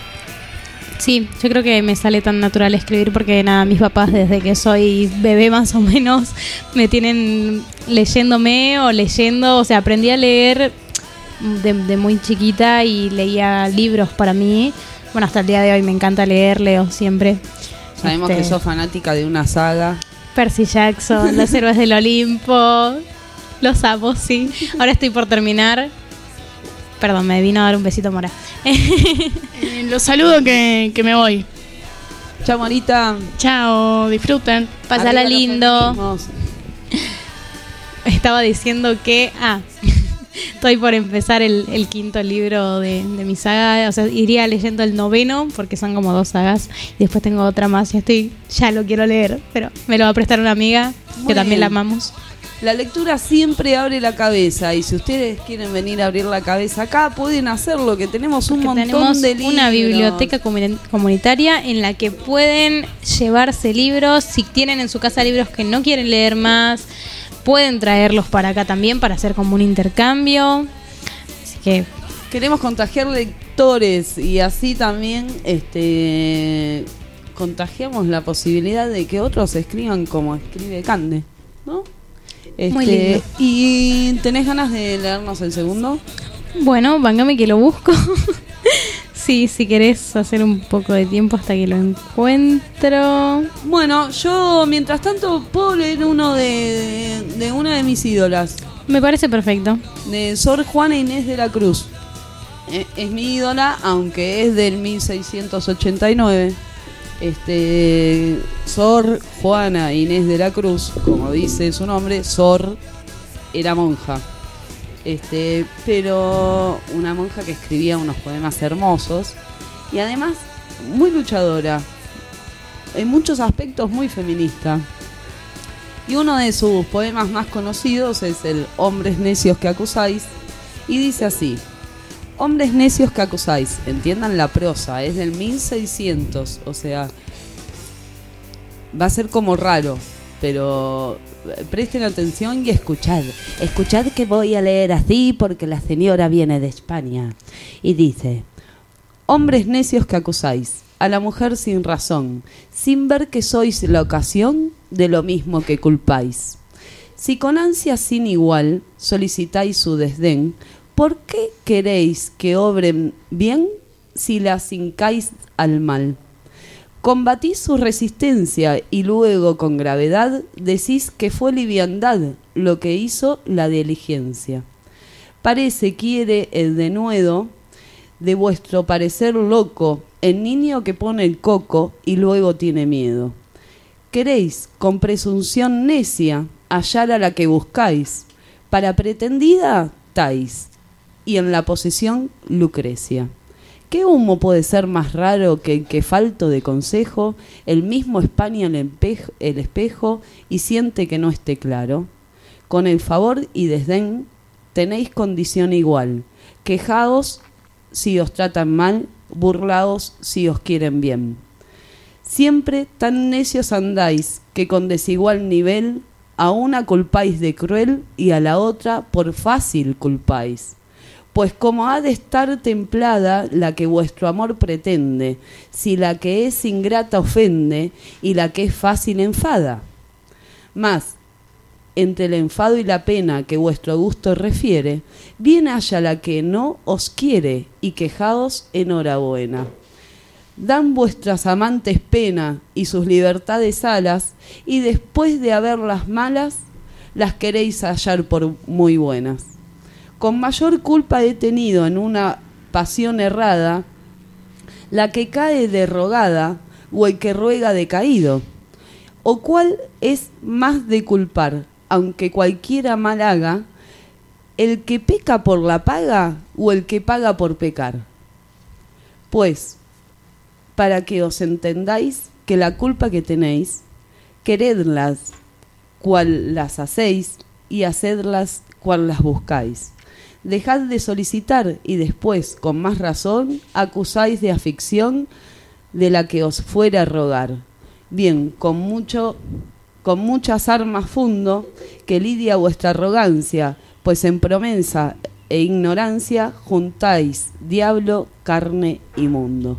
Sí, yo creo que me sale tan natural escribir porque nada, mis papás desde que soy bebé más o menos me tienen leyéndome o leyendo, o sea, aprendí a leer de muy chiquita y leía libros para mí. Bueno, hasta el día de hoy me encanta leer, leo siempre. Sabemos que sos fanática de una saga. Percy Jackson, Los Héroes del Olimpo, los amo, sí. Ahora estoy por terminar. Perdón, me vino a dar un besito, Mora. Los saludo que me voy. Chao, Morita. Chao, disfruten. Pásala Arriba los lindo. feminismos. Estaba diciendo que... estoy por empezar el quinto libro de mi saga. O sea, iría leyendo el noveno porque son como 2 sagas. Y después tengo otra más y ya lo quiero leer. Pero me lo va a prestar una amiga que también la amamos. La lectura siempre abre la cabeza y si ustedes quieren venir a abrir la cabeza acá, pueden hacerlo, que tenemos un montón de libros. Una biblioteca comunitaria en la que pueden llevarse libros. Si tienen en su casa libros que no quieren leer más, pueden traerlos para acá también para hacer como un intercambio. Así que queremos contagiar lectores y así también contagiamos la posibilidad de que otros escriban como escribe Cande, ¿no? Muy lindo. ¿Y tenés ganas de leernos el segundo? Bueno, vángame que lo busco. Sí, si querés hacer un poco de tiempo hasta que lo encuentro. Bueno, yo mientras tanto puedo leer uno de una de mis ídolas. Me parece perfecto. De Sor Juana Inés de la Cruz. Es mi ídola, aunque es del 1689. Sor Juana Inés de la Cruz, como dice su nombre, Sor era monja. Pero una monja que escribía unos poemas hermosos y además muy luchadora, en muchos aspectos muy feminista. Y uno de sus poemas más conocidos es el Hombres necios que acusáis, y dice así: hombres necios que acusáis, entiendan la prosa, es del 1600, o sea, va a ser como raro, pero presten atención y escuchad que voy a leer así porque la señora viene de España. Y dice: hombres necios que acusáis a la mujer sin razón, sin ver que sois la ocasión de lo mismo que culpáis. Si con ansia sin igual solicitáis su desdén, ¿por qué queréis que obren bien si las hincáis al mal? Combatís su resistencia y luego con gravedad decís que fue liviandad lo que hizo la diligencia. Parece quiere el denuedo de vuestro parecer loco, el niño que pone el coco y luego tiene miedo. Queréis con presunción necia hallar a la que buscáis, para pretendida tais, y en la posesión Lucrecia. ¿Qué humo puede ser más raro que el que falto de consejo, el mismo España el espejo y siente que no esté claro? Con el favor y desdén tenéis condición igual, quejaos si os tratan mal, burlaos si os quieren bien. Siempre tan necios andáis que con desigual nivel a una culpáis de cruel y a la otra por fácil culpáis. Pues como ha de estar templada la que vuestro amor pretende, si la que es ingrata ofende y la que es fácil enfada. Mas, entre el enfado y la pena que vuestro gusto refiere, bien haya la que no os quiere y quejaos enhorabuena. Dan vuestras amantes pena y sus libertades alas, y después de haberlas malas, las queréis hallar por muy buenas. Con mayor culpa he tenido en una pasión errada la que cae de rogada o el que ruega de caído. ¿O cuál es más de culpar, aunque cualquiera mal haga, el que peca por la paga o el que paga por pecar? Pues, para que os entendáis que la culpa que tenéis, queredlas cual las hacéis y hacedlas cual las buscáis. Dejad de solicitar y después, con más razón, acusáis de afición de la que os fuera a rogar. Bien, con muchas armas fundo que lidia vuestra arrogancia, pues en promesa e ignorancia juntáis diablo, carne y mundo.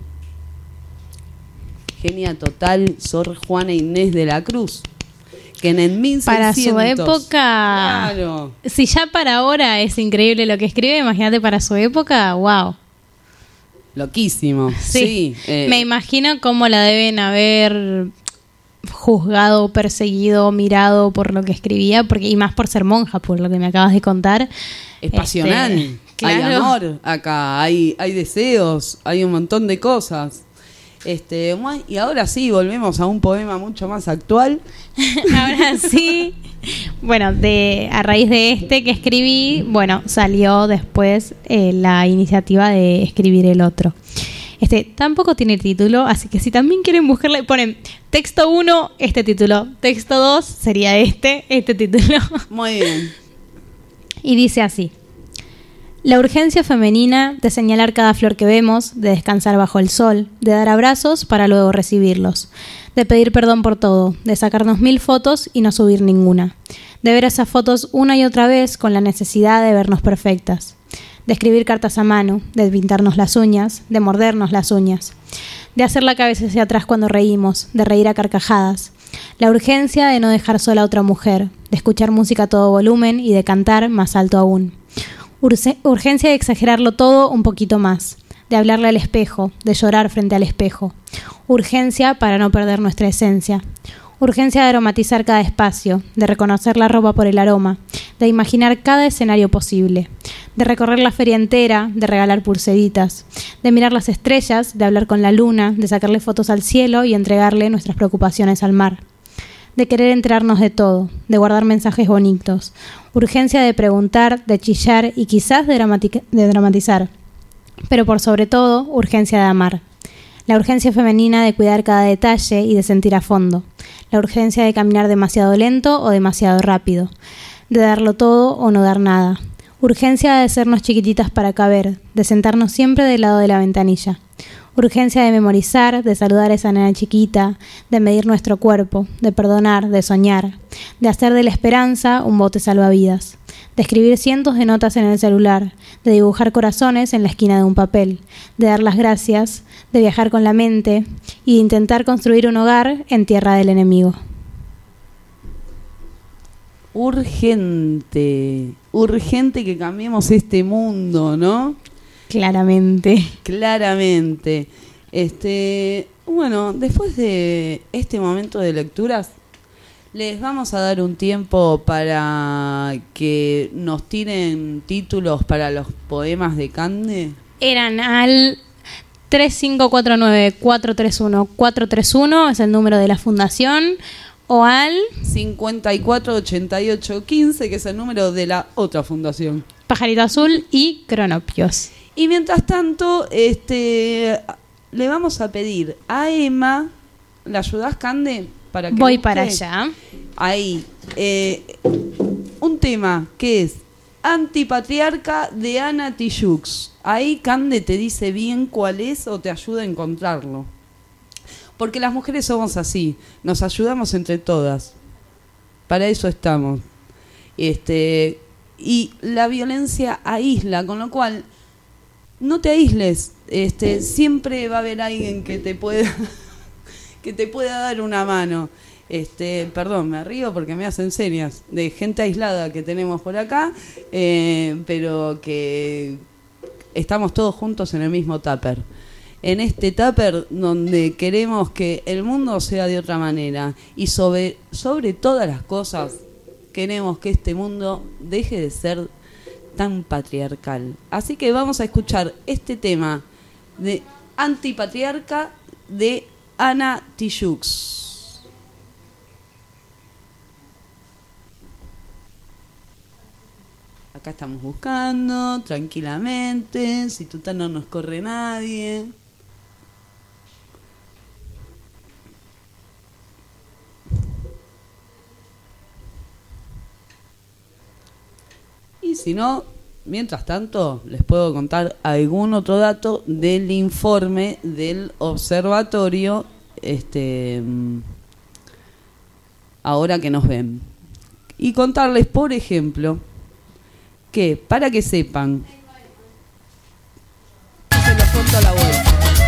Genia total, Sor Juana Inés de la Cruz, que en el 1600... Para su época... Claro. Si ya para ahora es increíble lo que escribe, imagínate para su época, wow. Loquísimo, sí. Me imagino cómo la deben haber juzgado, perseguido, mirado por lo que escribía, porque y más por ser monja, por lo que me acabas de contar. Es pasional, claro. Hay amor acá, hay deseos, hay un montón de cosas. Y ahora sí, volvemos a un poema mucho más actual. Ahora sí. Bueno, a raíz de este que escribí, salió después la iniciativa de escribir el otro. Tampoco tiene título, así que si también quieren buscarle, ponen texto 1, este título. Texto 2 sería este título. Muy bien. Y dice así: la urgencia femenina de señalar cada flor que vemos, de descansar bajo el sol, de dar abrazos para luego recibirlos, de pedir perdón por todo, de sacarnos 1000 fotos y no subir ninguna, de ver esas fotos una y otra vez con la necesidad de vernos perfectas, de escribir cartas a mano, de pintarnos las uñas, de mordernos las uñas, de hacer la cabeza hacia atrás cuando reímos, de reír a carcajadas, la urgencia de no dejar sola a otra mujer, de escuchar música a todo volumen y de cantar más alto aún. Urgencia de exagerarlo todo un poquito más, de hablarle al espejo, de llorar frente al espejo. Urgencia para no perder nuestra esencia. Urgencia de aromatizar cada espacio, de reconocer la ropa por el aroma, de imaginar cada escenario posible, de recorrer la feria entera, de regalar pulseritas, de mirar las estrellas, de hablar con la luna, de sacarle fotos al cielo y entregarle nuestras preocupaciones al mar. de querer enterarnos de todo, de guardar mensajes bonitos, urgencia de preguntar, de chillar y quizás de dramatizar, pero por sobre todo, urgencia de amar. La urgencia femenina de cuidar cada detalle y de sentir a fondo, la urgencia de caminar demasiado lento o demasiado rápido, de darlo todo o no dar nada, urgencia de hacernos chiquititas para caber, de sentarnos siempre del lado de la ventanilla. Urgencia de memorizar, de saludar a esa nena chiquita, de medir nuestro cuerpo, de perdonar, de soñar, de hacer de la esperanza un bote salvavidas, de escribir cientos de notas en el celular, de dibujar corazones en la esquina de un papel, de dar las gracias, de viajar con la mente y de intentar construir un hogar en tierra del enemigo. Urgente que cambiemos este mundo, ¿no? Claramente. Bueno, después de este momento de lecturas, les vamos a dar un tiempo para que nos tiren títulos para los poemas de Cande. Eran al 3549-431-431, es el número de la fundación, o al 548815, que es el número de la otra fundación. Pajarito Azul y Cronopios. Y mientras tanto, le vamos a pedir a Emma, ¿la ayudás, Cande? Para que voy busque para allá. Ahí, un tema que es Antipatriarca de Ana Tijoux. Ahí Cande te dice bien cuál es o te ayuda a encontrarlo. Porque las mujeres somos así, nos ayudamos entre todas. Para eso estamos. Y la violencia aísla, con lo cual no te aísles. Siempre va a haber alguien que te pueda dar una mano. Perdón, me río porque me hacen señas de gente aislada que tenemos por acá, pero que estamos todos juntos en el mismo tupper. En este tupper donde queremos que el mundo sea de otra manera y sobre todas las cosas queremos que este mundo deje de ser tan patriarcal. Así que vamos a escuchar este tema de Antipatriarca de Ana Tijoux. Acá estamos buscando tranquilamente, si total no nos corre nadie. Y si no, mientras tanto, les puedo contar algún otro dato del informe del observatorio, ahora que nos ven. Y contarles, por ejemplo, que, para que sepan, se los cuento a la vuelta.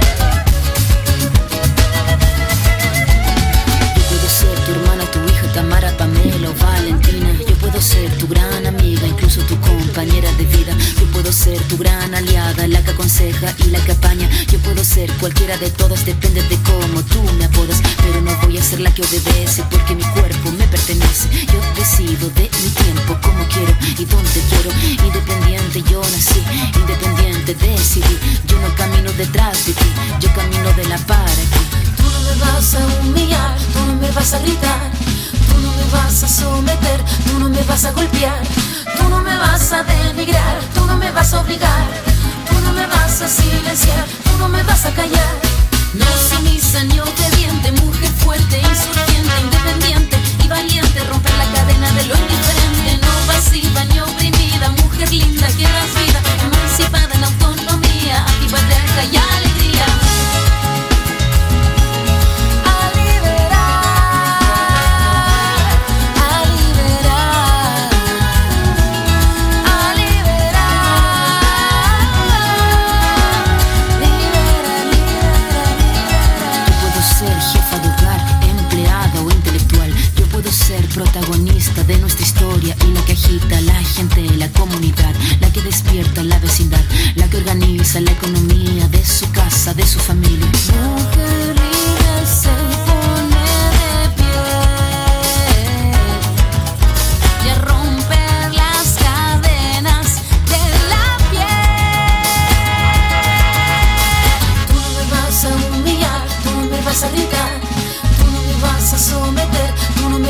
Yo puedo ser tu hermana, tu hija, Tamara, Pamela o Valentina. Yo puedo ser tu gran amiga, incluso tu compañera de vida. Yo puedo ser tu gran aliada, la que aconseja y la que apaña. Yo puedo ser cualquiera de todas, depende de cómo tú me apodas. Pero no voy a ser la que obedece, porque mi cuerpo me pertenece. Yo decido de mi tiempo, como quiero y donde quiero. Independiente yo nací, independiente decidí. Yo no camino detrás de ti, yo camino de la para ti. Tú no me vas a humillar, tú no me vas a gritar. Tú no me vas a someter, tú no me vas a golpear. Tú no me vas a denigrar, tú no me vas a obligar. Tú no me vas a silenciar, tú no me vas a callar. No sumisa ni obediente, mujer fuerte, insurgente, independiente y valiente. Romper la cadena de lo indiferente, no pasiva ni oprimida. Mujer linda que das vida, emancipada en autonomía, antipatriarca y alegría. Ser protagonista de nuestra historia y la que agita a la gente, la comunidad, la que despierta la vecindad, la que organiza la economía de su casa, de su familia. Mujer libre se pone de pie y a romper las cadenas de la piel. Tú no me vas a humillar, tú no me vas a gritar, tú no me vas a someter, tú no me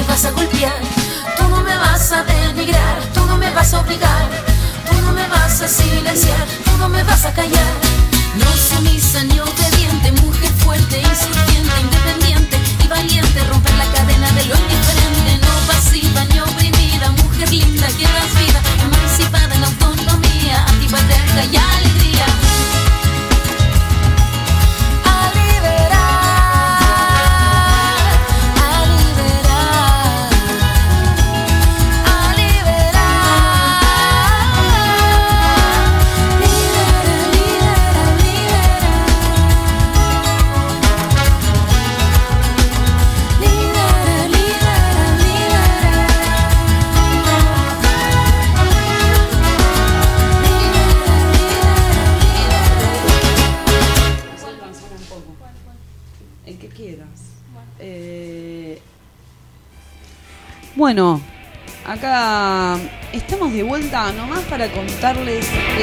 Bueno, acá estamos de vuelta nomás para contarles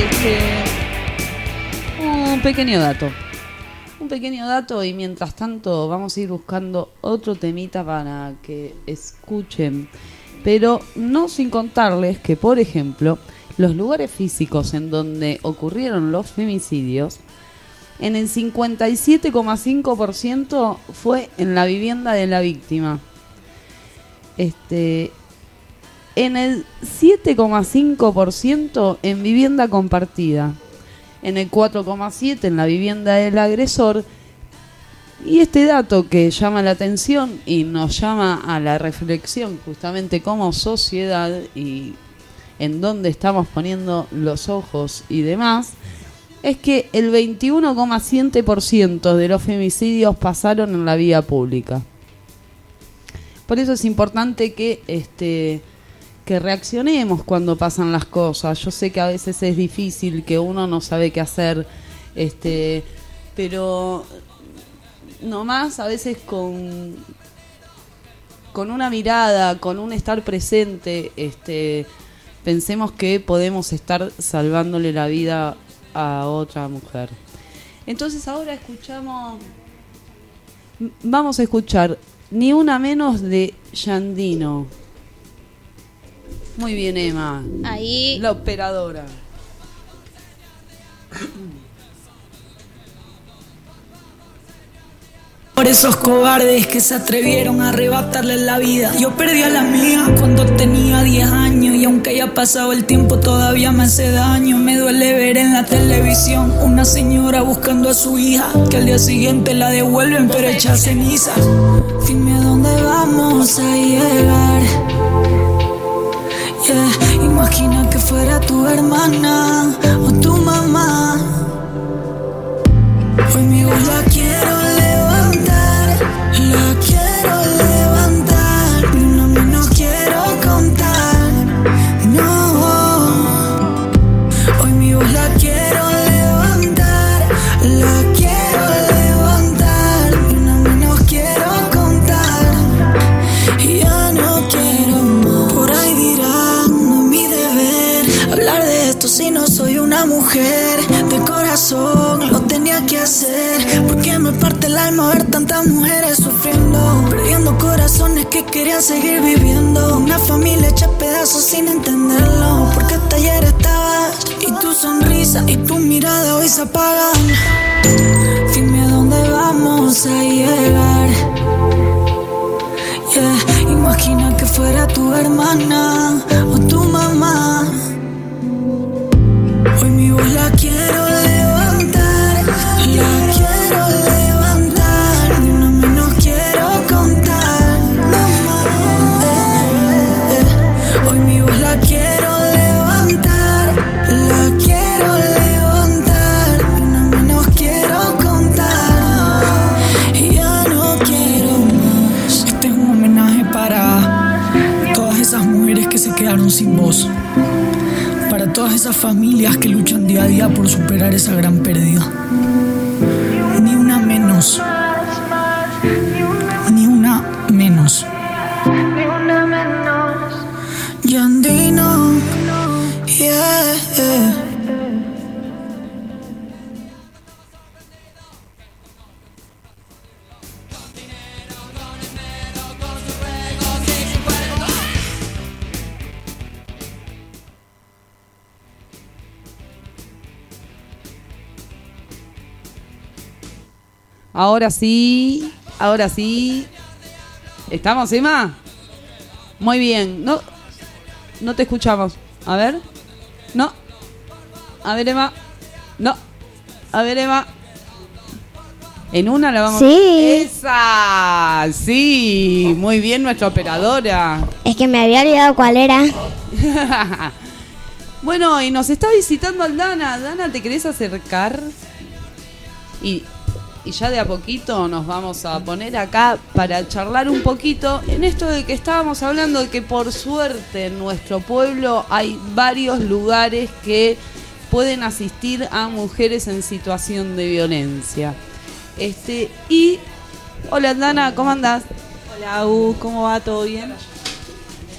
un pequeño dato. Un pequeño dato, y mientras tanto vamos a ir buscando otro temita para que escuchen. Pero no sin contarles que, por ejemplo, los lugares físicos en donde ocurrieron los femicidios, en el 57,5% fue en la vivienda de la víctima. En el 7,5% en vivienda compartida. En el 4,7% en la vivienda del agresor. Y este dato que llama la atención y nos llama a la reflexión justamente como sociedad y en dónde estamos poniendo los ojos y demás, es que el 21,7% de los femicidios pasaron en la vía pública. Por eso es importante que reaccionemos cuando pasan las cosas. Yo sé que a veces es difícil, que uno no sabe qué hacer, pero nomás a veces con una mirada, con un estar presente, pensemos que podemos estar salvándole la vida a otra mujer. Entonces ahora vamos a escuchar Ni una menos de Yandino. Muy bien, Emma. Ahí. La operadora. Por esos cobardes que se atrevieron a arrebatarle la vida. Yo perdí a la mía cuando tenía 10 años. Y aunque haya pasado el tiempo todavía me hace daño. Me duele ver en la televisión una señora buscando a su hija, que al día siguiente la devuelven pero hecha ceniza. Dime a dónde vamos a llegar. Imagina que fuera tu hermana o tu mamá. Hoy mi voz la quiero levantar, la quiero levantar. No menos quiero contar, no. Hoy mi voz la quiero levantar, la quiero levantar. No menos quiero contar, ya no quiero más. Por ahí dirán, no es mi deber hablar de esto si no soy una mujer. De corazón lo tenía que hacer, porque me parte el alma ver tantas mujeres sufriendo, perdiendo corazones que querían seguir viviendo. Una familia hecha pedazos sin entenderlo, porque hasta ayer estabas y tu sonrisa y tu mirada hoy se apagan. Dime a dónde vamos a llegar. Imagina que fuera tu hermana o tu mamá. Hoy mi voz la quiero levantar, la quiero levantar. No menos quiero contar, hoy mi voz la quiero levantar, la quiero levantar. No menos quiero contar, ya no quiero más. Este es un homenaje para todas esas mujeres que se quedaron sin voz, para todas esas familias que luchan día a día por superar esa gran pérdida. Ni una menos. Ni una menos. Ni una menos. Yandino, yeah. Ahora sí, ahora sí. ¿Estamos, Emma? Muy bien. No te escuchamos. A ver. No. A ver, Emma. No. A ver, Emma. En una la vamos. Sí. ¡Esa! Sí. Muy bien, nuestra operadora. Es que me había olvidado cuál era. Bueno, y nos está visitando Aldana. Dana, ¿te querés acercar? Y ya de a poquito nos vamos a poner acá para charlar un poquito en esto de que estábamos hablando, de que por suerte en nuestro pueblo hay varios lugares que pueden asistir a mujeres en situación de violencia. Y hola Dana, ¿cómo andás? Hola, ¿cómo va? ¿Todo bien?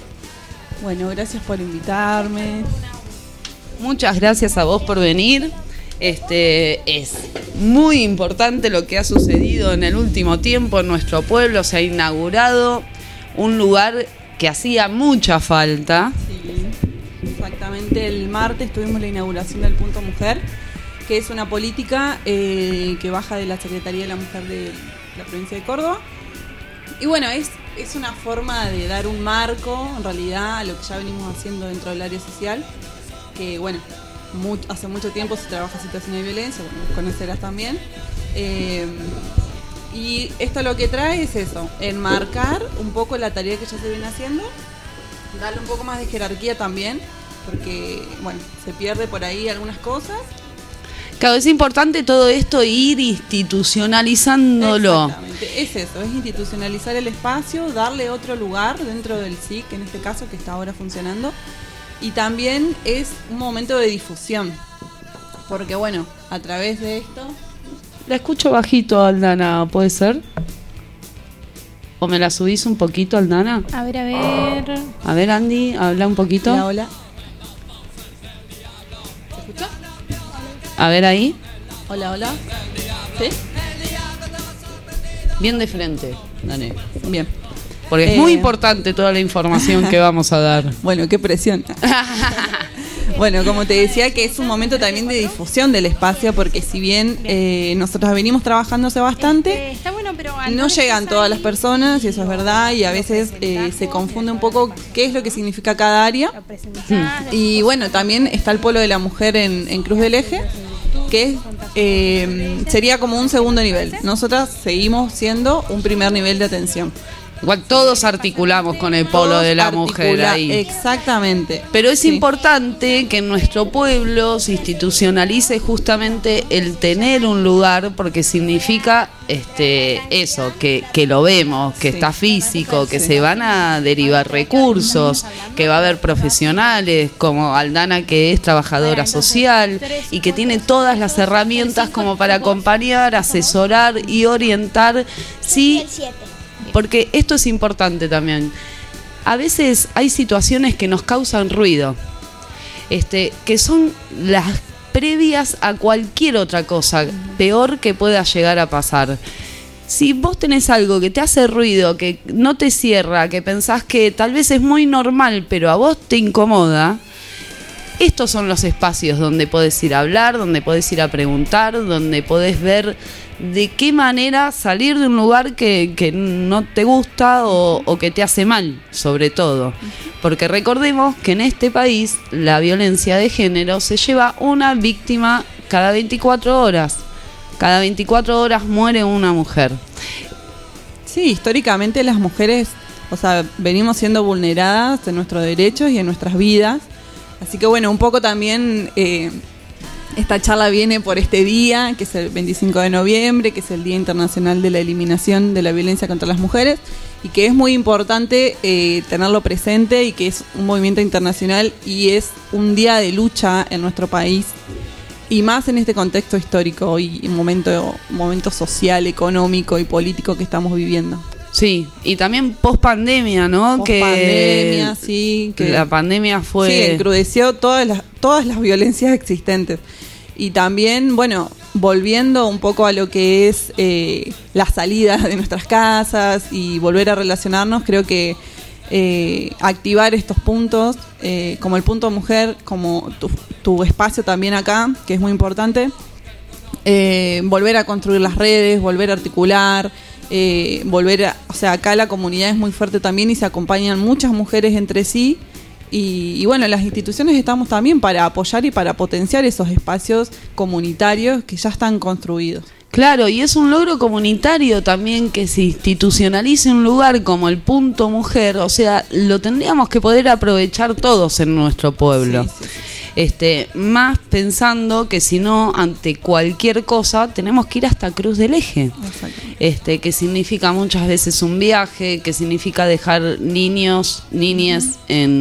Bueno, gracias por invitarme. Muchas gracias a vos por venir. Es muy importante lo que ha sucedido en el último tiempo en nuestro pueblo. Se ha inaugurado un lugar que hacía mucha falta. Sí, exactamente. El martes tuvimos la inauguración del Punto Mujer, que es una política que baja de la Secretaría de la Mujer de la provincia de Córdoba. Y bueno, es una forma de dar un marco, en realidad, a lo que ya venimos haciendo dentro del área social, que bueno, hace mucho tiempo se trabaja situaciones de violencia, bueno, conocerás también. Y esto lo que trae es eso, enmarcar un poco la tarea que ya se viene haciendo, darle un poco más de jerarquía también, porque bueno, se pierde por ahí algunas cosas. Claro, es importante todo esto ir institucionalizándolo. Exactamente, es eso, es institucionalizar el espacio, darle otro lugar dentro del SIC, en este caso, que está ahora funcionando. Y también es un momento de difusión, porque bueno, a través de esto... La escucho bajito, Aldana, ¿puede ser? ¿O me la subís un poquito, Aldana? A ver. A ver, Andy, habla un poquito. Hola, hola. ¿Se escucha? A ver ahí. Hola, hola. ¿Sí? Bien de frente, Dani. Bien. Porque es muy importante toda la información que vamos a dar. Bueno, qué presión. Bueno, como te decía, que es un momento también de difusión del espacio, porque si bien nosotros venimos trabajando hace bastante, está bueno, pero no llegan todas las personas, y eso es verdad, y a veces se confunde un poco qué es lo que significa cada área. Y bueno, también está el Polo de la Mujer en Cruz del Eje, que sería como un segundo nivel. Nosotras seguimos siendo un primer nivel de atención. Igual todos articulamos con el Polo de la Mujer ahí. Exactamente. Pero es importante que en nuestro pueblo se institucionalice justamente el tener un lugar, porque significa eso, que lo vemos, que está físico, que se van a derivar recursos, que va a haber profesionales como Aldana, que es trabajadora social y que tiene todas las herramientas como para acompañar, asesorar y orientar. Sí. Porque esto es importante también. A veces hay situaciones que nos causan ruido, que son las previas a cualquier otra cosa peor que pueda llegar a pasar. Si vos tenés algo que te hace ruido, que no te cierra, que pensás que tal vez es muy normal, pero a vos te incomoda, estos son los espacios donde podés ir a hablar, donde podés ir a preguntar, donde podés ver de qué manera salir de un lugar que no te gusta o que te hace mal, sobre todo. Porque recordemos que en este país la violencia de género se lleva una víctima cada 24 horas. Cada 24 horas muere una mujer. Sí, históricamente las mujeres, venimos siendo vulneradas en nuestros derechos y en nuestras vidas. Así que bueno, un poco también esta charla viene por este día, que es el 25 de noviembre, que es el Día Internacional de la Eliminación de la Violencia contra las Mujeres, y que es muy importante tenerlo presente, y que es un movimiento internacional y es un día de lucha en nuestro país, y más en este contexto histórico y momento social, económico y político que estamos viviendo. Sí, y también post-pandemia, ¿no? Post-pandemia, sí. Que la pandemia fue... Sí, encrudeció todas las violencias existentes. Y también, bueno, volviendo un poco a lo que es la salida de nuestras casas y volver a relacionarnos, creo que activar estos puntos, como el punto mujer, como tu espacio también acá, que es muy importante, volver a construir las redes, volver a articular... acá la comunidad es muy fuerte también y se acompañan muchas mujeres entre sí y bueno, las instituciones estamos también para apoyar y para potenciar esos espacios comunitarios que ya están construidos. Claro, y es un logro comunitario también que se institucionalice un lugar como el Punto Mujer, lo tendríamos que poder aprovechar todos en nuestro pueblo. Sí. Más pensando que si no, ante cualquier cosa tenemos que ir hasta Cruz del Eje, que significa muchas veces un viaje, que significa dejar niños, niñas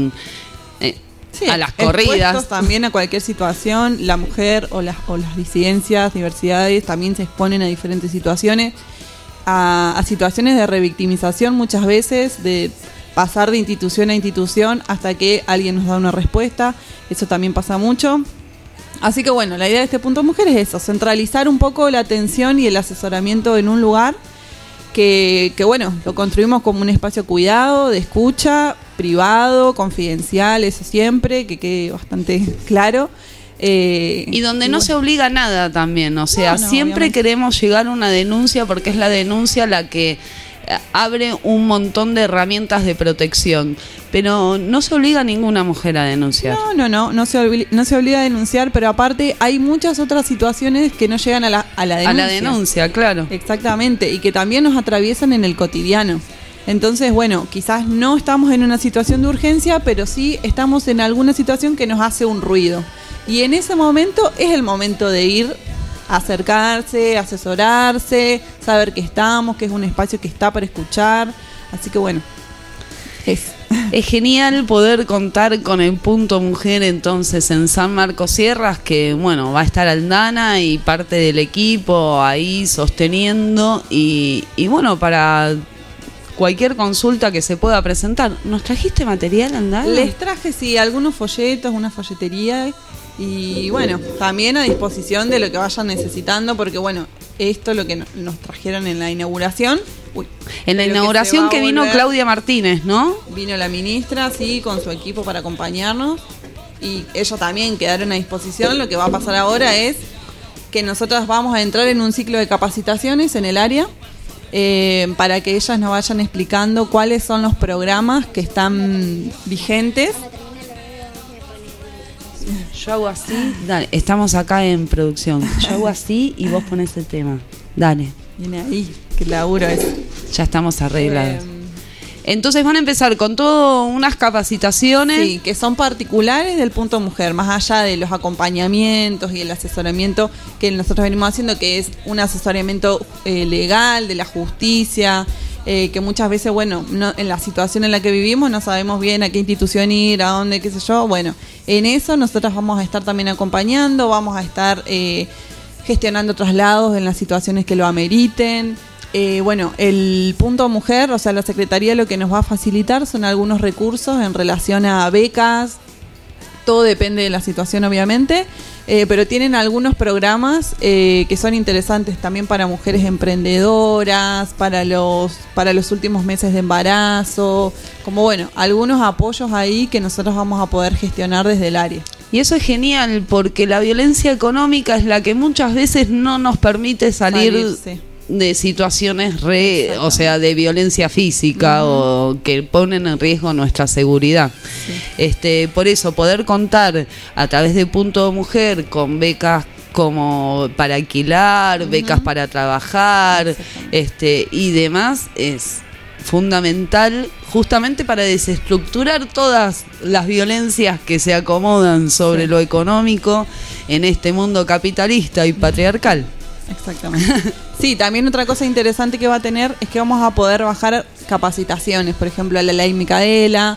a las corridas. También a cualquier situación, la mujer o las disidencias, diversidades también se exponen a diferentes situaciones, a situaciones de revictimización muchas veces, de pasar de institución a institución hasta que alguien nos da una respuesta. Eso también pasa mucho. Así que bueno, la idea de este Punto Mujer es eso, centralizar un poco la atención y el asesoramiento en un lugar que bueno, lo construimos como un espacio cuidado, de escucha, privado, confidencial, eso siempre, que quede bastante claro. Y donde no se obliga a nada también, o sea, siempre obviamente queremos llegar a una denuncia porque es la denuncia la que abre un montón de herramientas de protección, pero no se obliga a ninguna mujer a denunciar. No se obliga a denunciar, pero aparte hay muchas otras situaciones que no llegan a la denuncia. A la denuncia, claro. Exactamente, y que también nos atraviesan en el cotidiano. Entonces, bueno, quizás no estamos en una situación de urgencia, pero sí estamos en alguna situación que nos hace un ruido. Y en ese momento es el momento de ir a acercarse, asesorarse, saber que estamos, que es un espacio que está para escuchar. Así que bueno, es genial poder contar con el Punto Mujer entonces en San Marcos Sierras, que bueno, va a estar Aldana y parte del equipo ahí sosteniendo y bueno, para cualquier consulta que se pueda presentar. ¿Nos trajiste material, Aldana? Les traje, sí, algunos folletos, una folletería. Y bueno, también a disposición de lo que vayan necesitando, porque bueno, esto es lo que nos trajeron en la inauguración. En la inauguración que vino Claudia Martínez, ¿no? Vino la ministra, sí, con su equipo para acompañarnos. Y ellos también quedaron a disposición. Lo que va a pasar ahora es que nosotras vamos a entrar en un ciclo de capacitaciones en el área, para que ellas nos vayan explicando cuáles son los programas que están vigentes. Yo hago así, dale, estamos acá en producción. Yo hago así y vos ponés el tema. Dale. Viene ahí, qué laburo es. Ya estamos arreglados. Entonces van a empezar con todo unas capacitaciones. Sí, que son particulares del Punto Mujer, más allá de los acompañamientos y el asesoramiento que nosotros venimos haciendo, que es un asesoramiento legal, de la justicia, que muchas veces, bueno, en la situación en la que vivimos no sabemos bien a qué institución ir, a dónde, qué sé yo. Bueno, en eso nosotros vamos a estar también acompañando, vamos a estar gestionando traslados en las situaciones que lo ameriten. Bueno, el Punto Mujer, o sea, la Secretaría lo que nos va a facilitar son algunos recursos en relación a becas. Todo depende de la situación, obviamente, pero tienen algunos programas que son interesantes también para mujeres emprendedoras, para los últimos meses de embarazo, como bueno, algunos apoyos ahí que nosotros vamos a poder gestionar desde el área. Y eso es genial porque la violencia económica es la que muchas veces no nos permite salirse de situaciones o sea, de violencia física o que ponen en riesgo nuestra seguridad. Por eso poder contar a través de Punto Mujer con becas como para alquilar, becas para trabajar, y demás es fundamental justamente para desestructurar todas las violencias que se acomodan sobre lo económico en este mundo capitalista y patriarcal. Exactamente. Sí, también otra cosa interesante que va a tener es que vamos a poder bajar capacitaciones, por ejemplo, a la ley Micaela,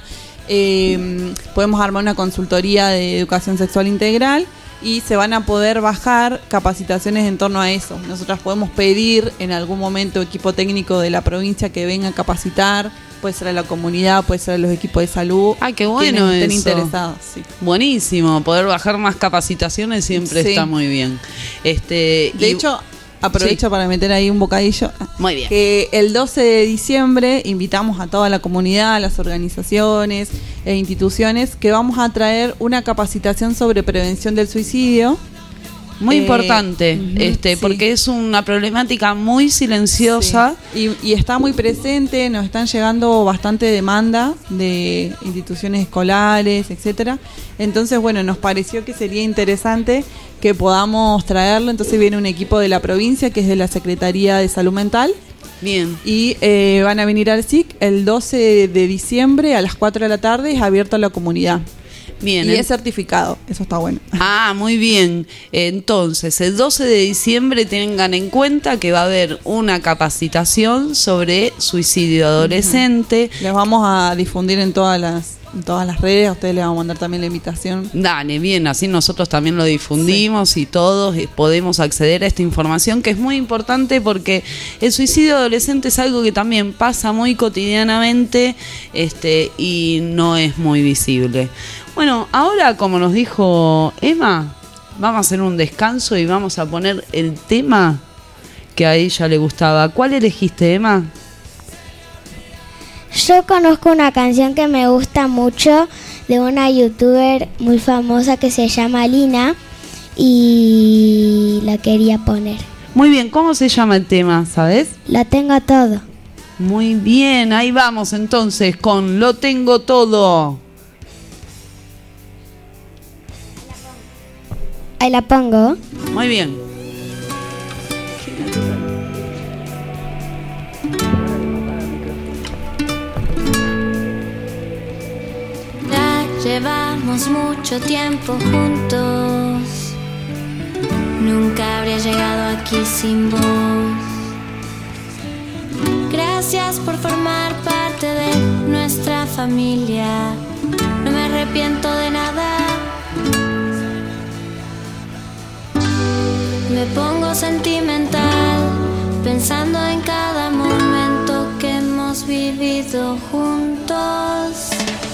podemos armar una consultoría de educación sexual integral y se van a poder bajar capacitaciones en torno a eso. Nosotras podemos pedir en algún momento equipo técnico de la provincia que venga a capacitar, puede ser a la comunidad, puede ser a los equipos de salud. ¡Ay, qué bueno estén eso! Interesados, sí. Buenísimo, poder bajar más capacitaciones siempre está muy bien. De hecho, aprovecho para meter ahí un bocadillo. Muy bien. Que el 12 de diciembre invitamos a toda la comunidad, a las organizaciones e instituciones, que vamos a traer una capacitación sobre prevención del suicidio. Muy importante, porque es una problemática muy silenciosa. Sí. Y está muy presente, nos están llegando bastante demanda de instituciones escolares, etcétera. Entonces, bueno, nos pareció que sería interesante que podamos traerlo. Entonces viene un equipo de la provincia, que es de la Secretaría de Salud Mental. Bien. Y van a venir al SIC el 12 de diciembre a las 4 de la tarde, es abierto a la comunidad. Bien, y es certificado, eso está bueno. Ah, muy bien. Entonces, el 12 de diciembre tengan en cuenta que va a haber una capacitación sobre suicidio adolescente. Les vamos a difundir en todas las en todas las redes. A ustedes les vamos a mandar también la invitación. Dale, bien, así nosotros también lo difundimos y todos podemos acceder a esta información que es muy importante porque el suicidio adolescente es algo que también pasa muy cotidianamente y no es muy visible. Bueno, ahora como nos dijo Emma, vamos a hacer un descanso y vamos a poner el tema que a ella le gustaba. ¿Cuál elegiste, Emma? Yo conozco una canción que me gusta mucho de una youtuber muy famosa que se llama Lina y la quería poner. Muy bien, ¿cómo se llama el tema, sabes? Lo tengo todo. Muy bien, ahí vamos entonces con Lo tengo todo. Ahí la pongo. Muy bien. Llevamos mucho tiempo juntos. Nunca habría llegado aquí sin vos. Gracias por formar parte de nuestra familia. No me arrepiento de nada. Me pongo sentimental pensando en cada momento que hemos vivido juntos.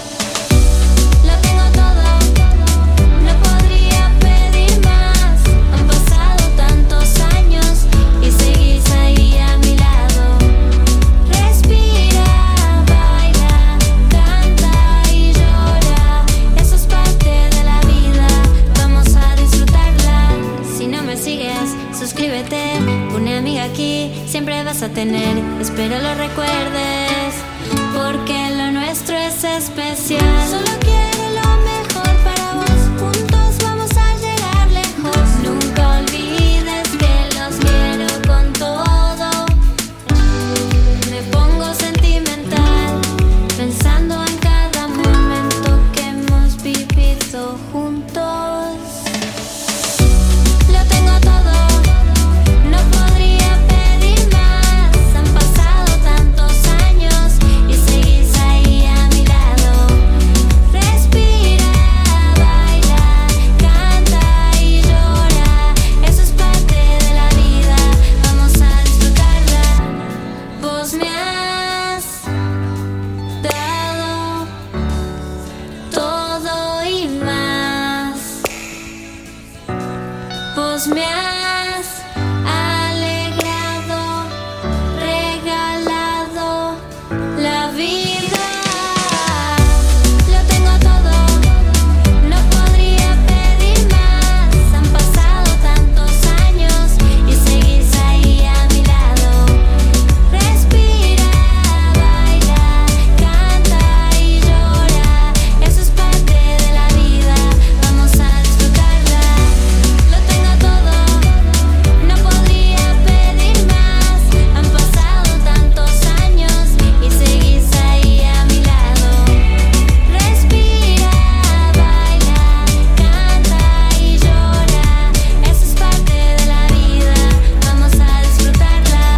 Suscríbete, pone amiga aquí, siempre vas a tener, espero lo recuerdes, porque lo nuestro es especial. Solo quiero lo mejor para vos, juntos vamos a llegar lejos. Nunca olvides que los quiero con todo. Me pongo sentimental, pensando en cada momento que hemos vivido juntos. Me has alegrado, regalado la vida. Lo tengo todo, no podría pedir más. Han pasado tantos años y seguís ahí a mi lado. Respira, baila, canta y llora. Eso es parte de la vida, vamos a disfrutarla. Lo tengo todo. No podría pedir más. Han pasado tantos años y seguís ahí a mi lado. Respira, baila, canta y llora. Eso es parte de la vida, vamos a disfrutarla.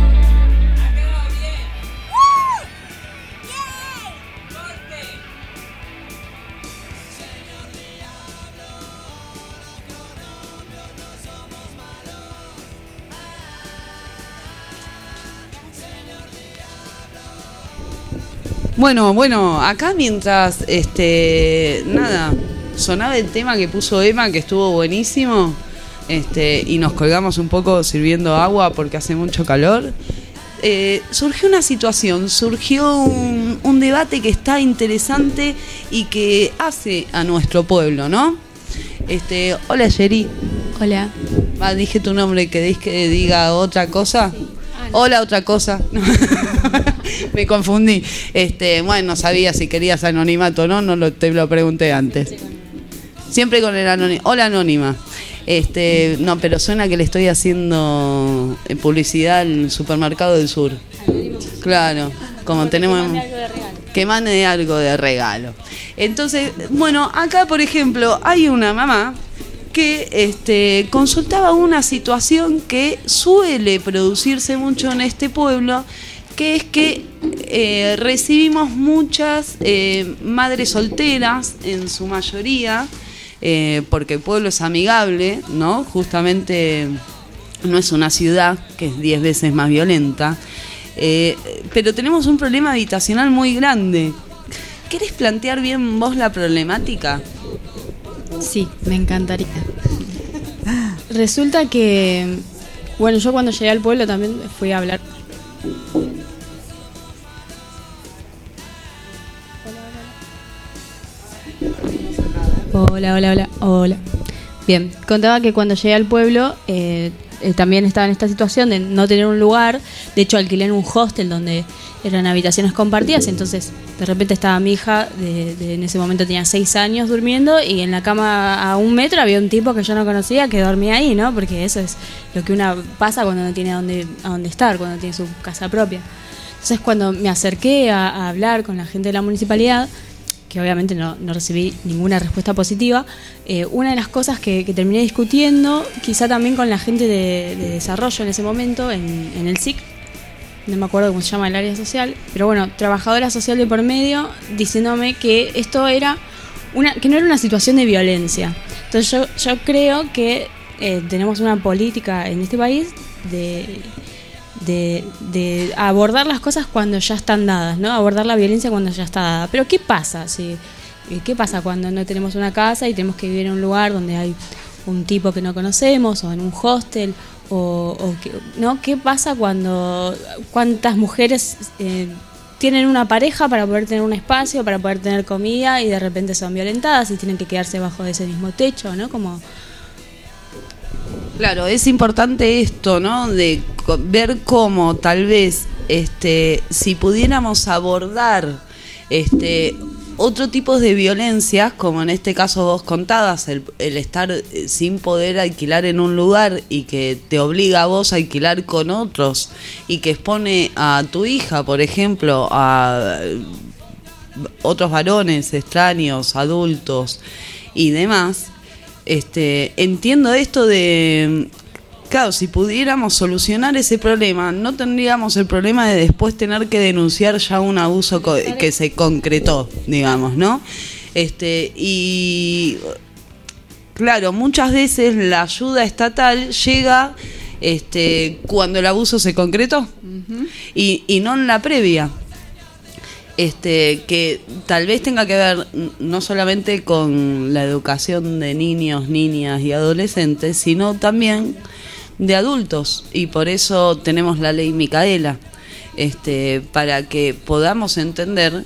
Bueno, acá mientras nada, sonaba el tema que puso Emma, que estuvo buenísimo, y nos colgamos un poco sirviendo agua porque hace mucho calor. Surgió una situación, surgió un debate que está interesante y que hace a nuestro pueblo, ¿no? Hola, Yeri. Hola. Dije tu nombre, ¿querés que diga otra cosa? Hola, otra cosa. Me confundí. Bueno, no sabía si querías anonimato o no, te lo pregunté antes. Siempre con el anonimato. Hola, anónima. No, pero suena que le estoy haciendo publicidad al Supermercado del Sur. Claro, como tenemos... Que mande algo de regalo. Entonces, bueno, acá por ejemplo hay una mamá que consultaba una situación que suele producirse mucho en este pueblo, que es que recibimos muchas madres solteras, en su mayoría, porque el pueblo es amigable, ¿no? Justamente no es una ciudad que es 10 veces más violenta, pero tenemos un problema habitacional muy grande. ¿Querés plantear bien vos la problemática? Sí, me encantaría. Resulta que, bueno, yo cuando llegué al pueblo también fui a hablar. Hola. Bien, contaba que cuando llegué al pueblo también estaba en esta situación de no tener un lugar. De hecho, alquilé en un hostel donde eran habitaciones compartidas. Entonces, de repente estaba mi hija, en ese momento tenía 6 años durmiendo, y en la cama a 1 metro había un tipo que yo no conocía que dormía ahí, ¿no? Porque eso es lo que una pasa cuando no tiene a dónde estar, cuando tiene su casa propia. Entonces, cuando me acerqué a hablar con la gente de la municipalidad, que obviamente no recibí ninguna respuesta positiva, una de las cosas que terminé discutiendo, quizá también con la gente de desarrollo en ese momento, en el SIC, no me acuerdo cómo se llama el área social, pero bueno, trabajadora social de por medio, diciéndome que esto era que no era una situación de violencia. Entonces yo creo que tenemos una política en este país de abordar las cosas cuando ya están dadas, ¿no? Abordar la violencia cuando ya está dada. Pero ¿qué pasa? ¿Qué pasa cuando no tenemos una casa y tenemos que vivir en un lugar donde hay un tipo que no conocemos, o en un hostel, ¿no? ¿Qué pasa cuántas mujeres tienen una pareja para poder tener un espacio, para poder tener comida, y de repente son violentadas y tienen que quedarse bajo de ese mismo techo, ¿no? Como... Claro, es importante esto, ¿no? De ver cómo tal vez, si pudiéramos abordar, otro tipo de violencias, como en este caso vos contabas, el estar sin poder alquilar en un lugar y que te obliga a vos a alquilar con otros y que expone a tu hija, por ejemplo, a otros varones extraños, adultos y demás. Entiendo esto de, claro, si pudiéramos solucionar ese problema, no tendríamos el problema de después tener que denunciar ya un abuso que se concretó, digamos, ¿no? Y claro, muchas veces la ayuda estatal llega cuando el abuso se concretó, y no en la previa. Que tal vez tenga que ver no solamente con la educación de niños, niñas y adolescentes, sino también de adultos, y por eso tenemos la ley Micaela, para que podamos entender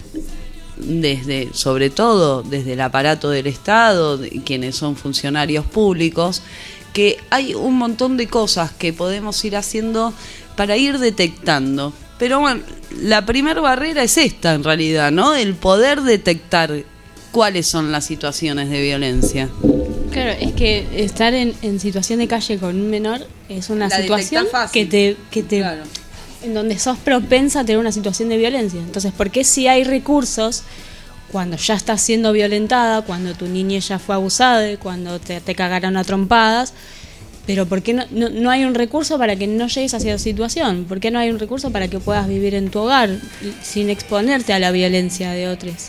sobre todo desde el aparato del Estado, quienes son funcionarios públicos, que hay un montón de cosas que podemos ir haciendo para ir detectando. Pero bueno, la primera barrera es esta en realidad, ¿no? El poder detectar cuáles son las situaciones de violencia. Claro, es que estar en situación de calle con un menor es una situación que te claro, en donde sos propensa a tener una situación de violencia. Entonces, ¿por qué si hay recursos cuando ya estás siendo violentada, cuando tu niña ya fue abusada, cuando te cagaron a trompadas? Pero ¿por qué no hay un recurso para que no llegues a esa situación? ¿Por qué no hay un recurso para que puedas vivir en tu hogar sin exponerte a la violencia de otros?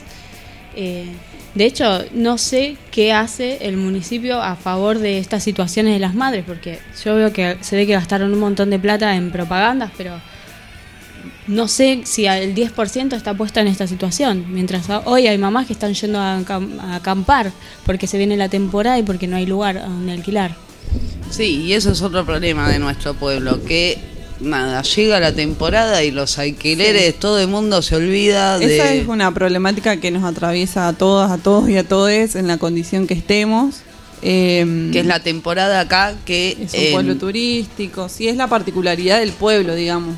De hecho, no sé qué hace el municipio a favor de estas situaciones de las madres, porque yo veo que se ve que gastaron un montón de plata en propagandas, pero no sé si el 10% está puesta en esta situación. Mientras hoy hay mamás que están yendo a acampar porque se viene la temporada y porque no hay lugar donde alquilar. Sí, y eso es otro problema de nuestro pueblo, que nada, llega la temporada y los alquileres, todo el mundo se olvida de... Esa es una problemática que nos atraviesa a todas, a todos y a todes en la condición que estemos. Que es la temporada acá, que... Es un pueblo turístico, sí, es la particularidad del pueblo, digamos.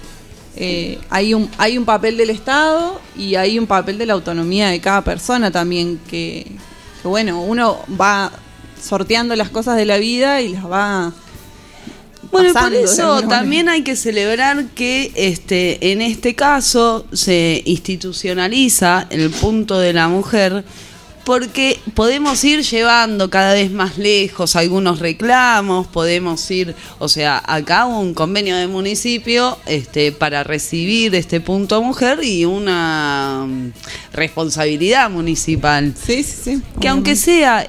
Hay un papel del Estado y hay un papel de la autonomía de cada persona también, que bueno, uno va sorteando las cosas de la vida y las va bueno, pasando, por eso también hay que celebrar que en este caso se institucionaliza el punto de la mujer, porque podemos ir llevando cada vez más lejos algunos reclamos, podemos ir, o sea, acá hubo un convenio de municipio para recibir este punto mujer y una responsabilidad municipal. Sí, sí, sí. Que aunque sea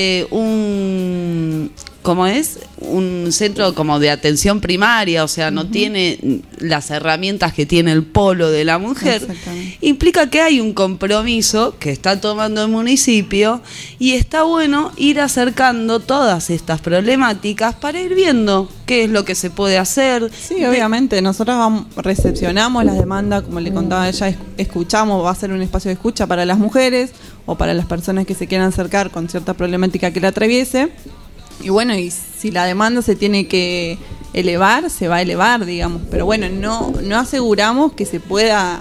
¿cómo es? Un centro como de atención primaria, o sea, no tiene las herramientas que tiene el polo de la mujer, implica que hay un compromiso que está tomando el municipio y está bueno ir acercando todas estas problemáticas para ir viendo qué es lo que se puede hacer. Sí, obviamente, nosotros recepcionamos las demandas, como le contaba ella, escuchamos, va a ser un espacio de escucha para las mujeres o para las personas que se quieran acercar con cierta problemática que la atraviese. Y bueno, y si la demanda se tiene que elevar, se va a elevar, digamos. Pero bueno, no aseguramos que se pueda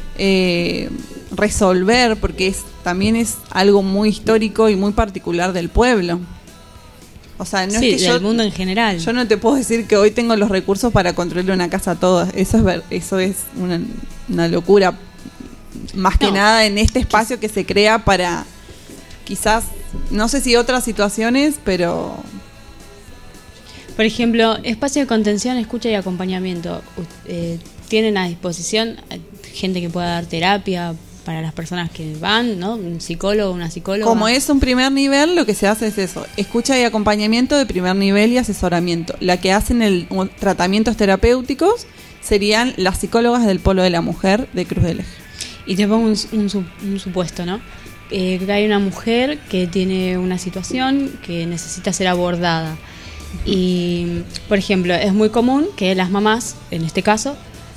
resolver, porque también es algo muy histórico y muy particular del pueblo. O sea, no sí, es que del mundo en general. Yo no te puedo decir que hoy tengo los recursos para construir una casa a todas. Eso es una locura. Más que nada en este espacio que se crea para quizás, no sé si otras situaciones, pero... Por ejemplo, espacio de contención, escucha y acompañamiento. ¿Tienen a disposición gente que pueda dar terapia para las personas que van, ¿no? Un psicólogo, una psicóloga. Como es un primer nivel, lo que se hace es eso: escucha y acompañamiento de primer nivel y asesoramiento. La que hacen tratamientos terapéuticos serían las psicólogas del Polo de la Mujer de Cruz del Eje. Y te pongo un supuesto, ¿no? Que hay una mujer que tiene una situación que necesita ser abordada. Y, por ejemplo, es muy común que las mamás, en este caso,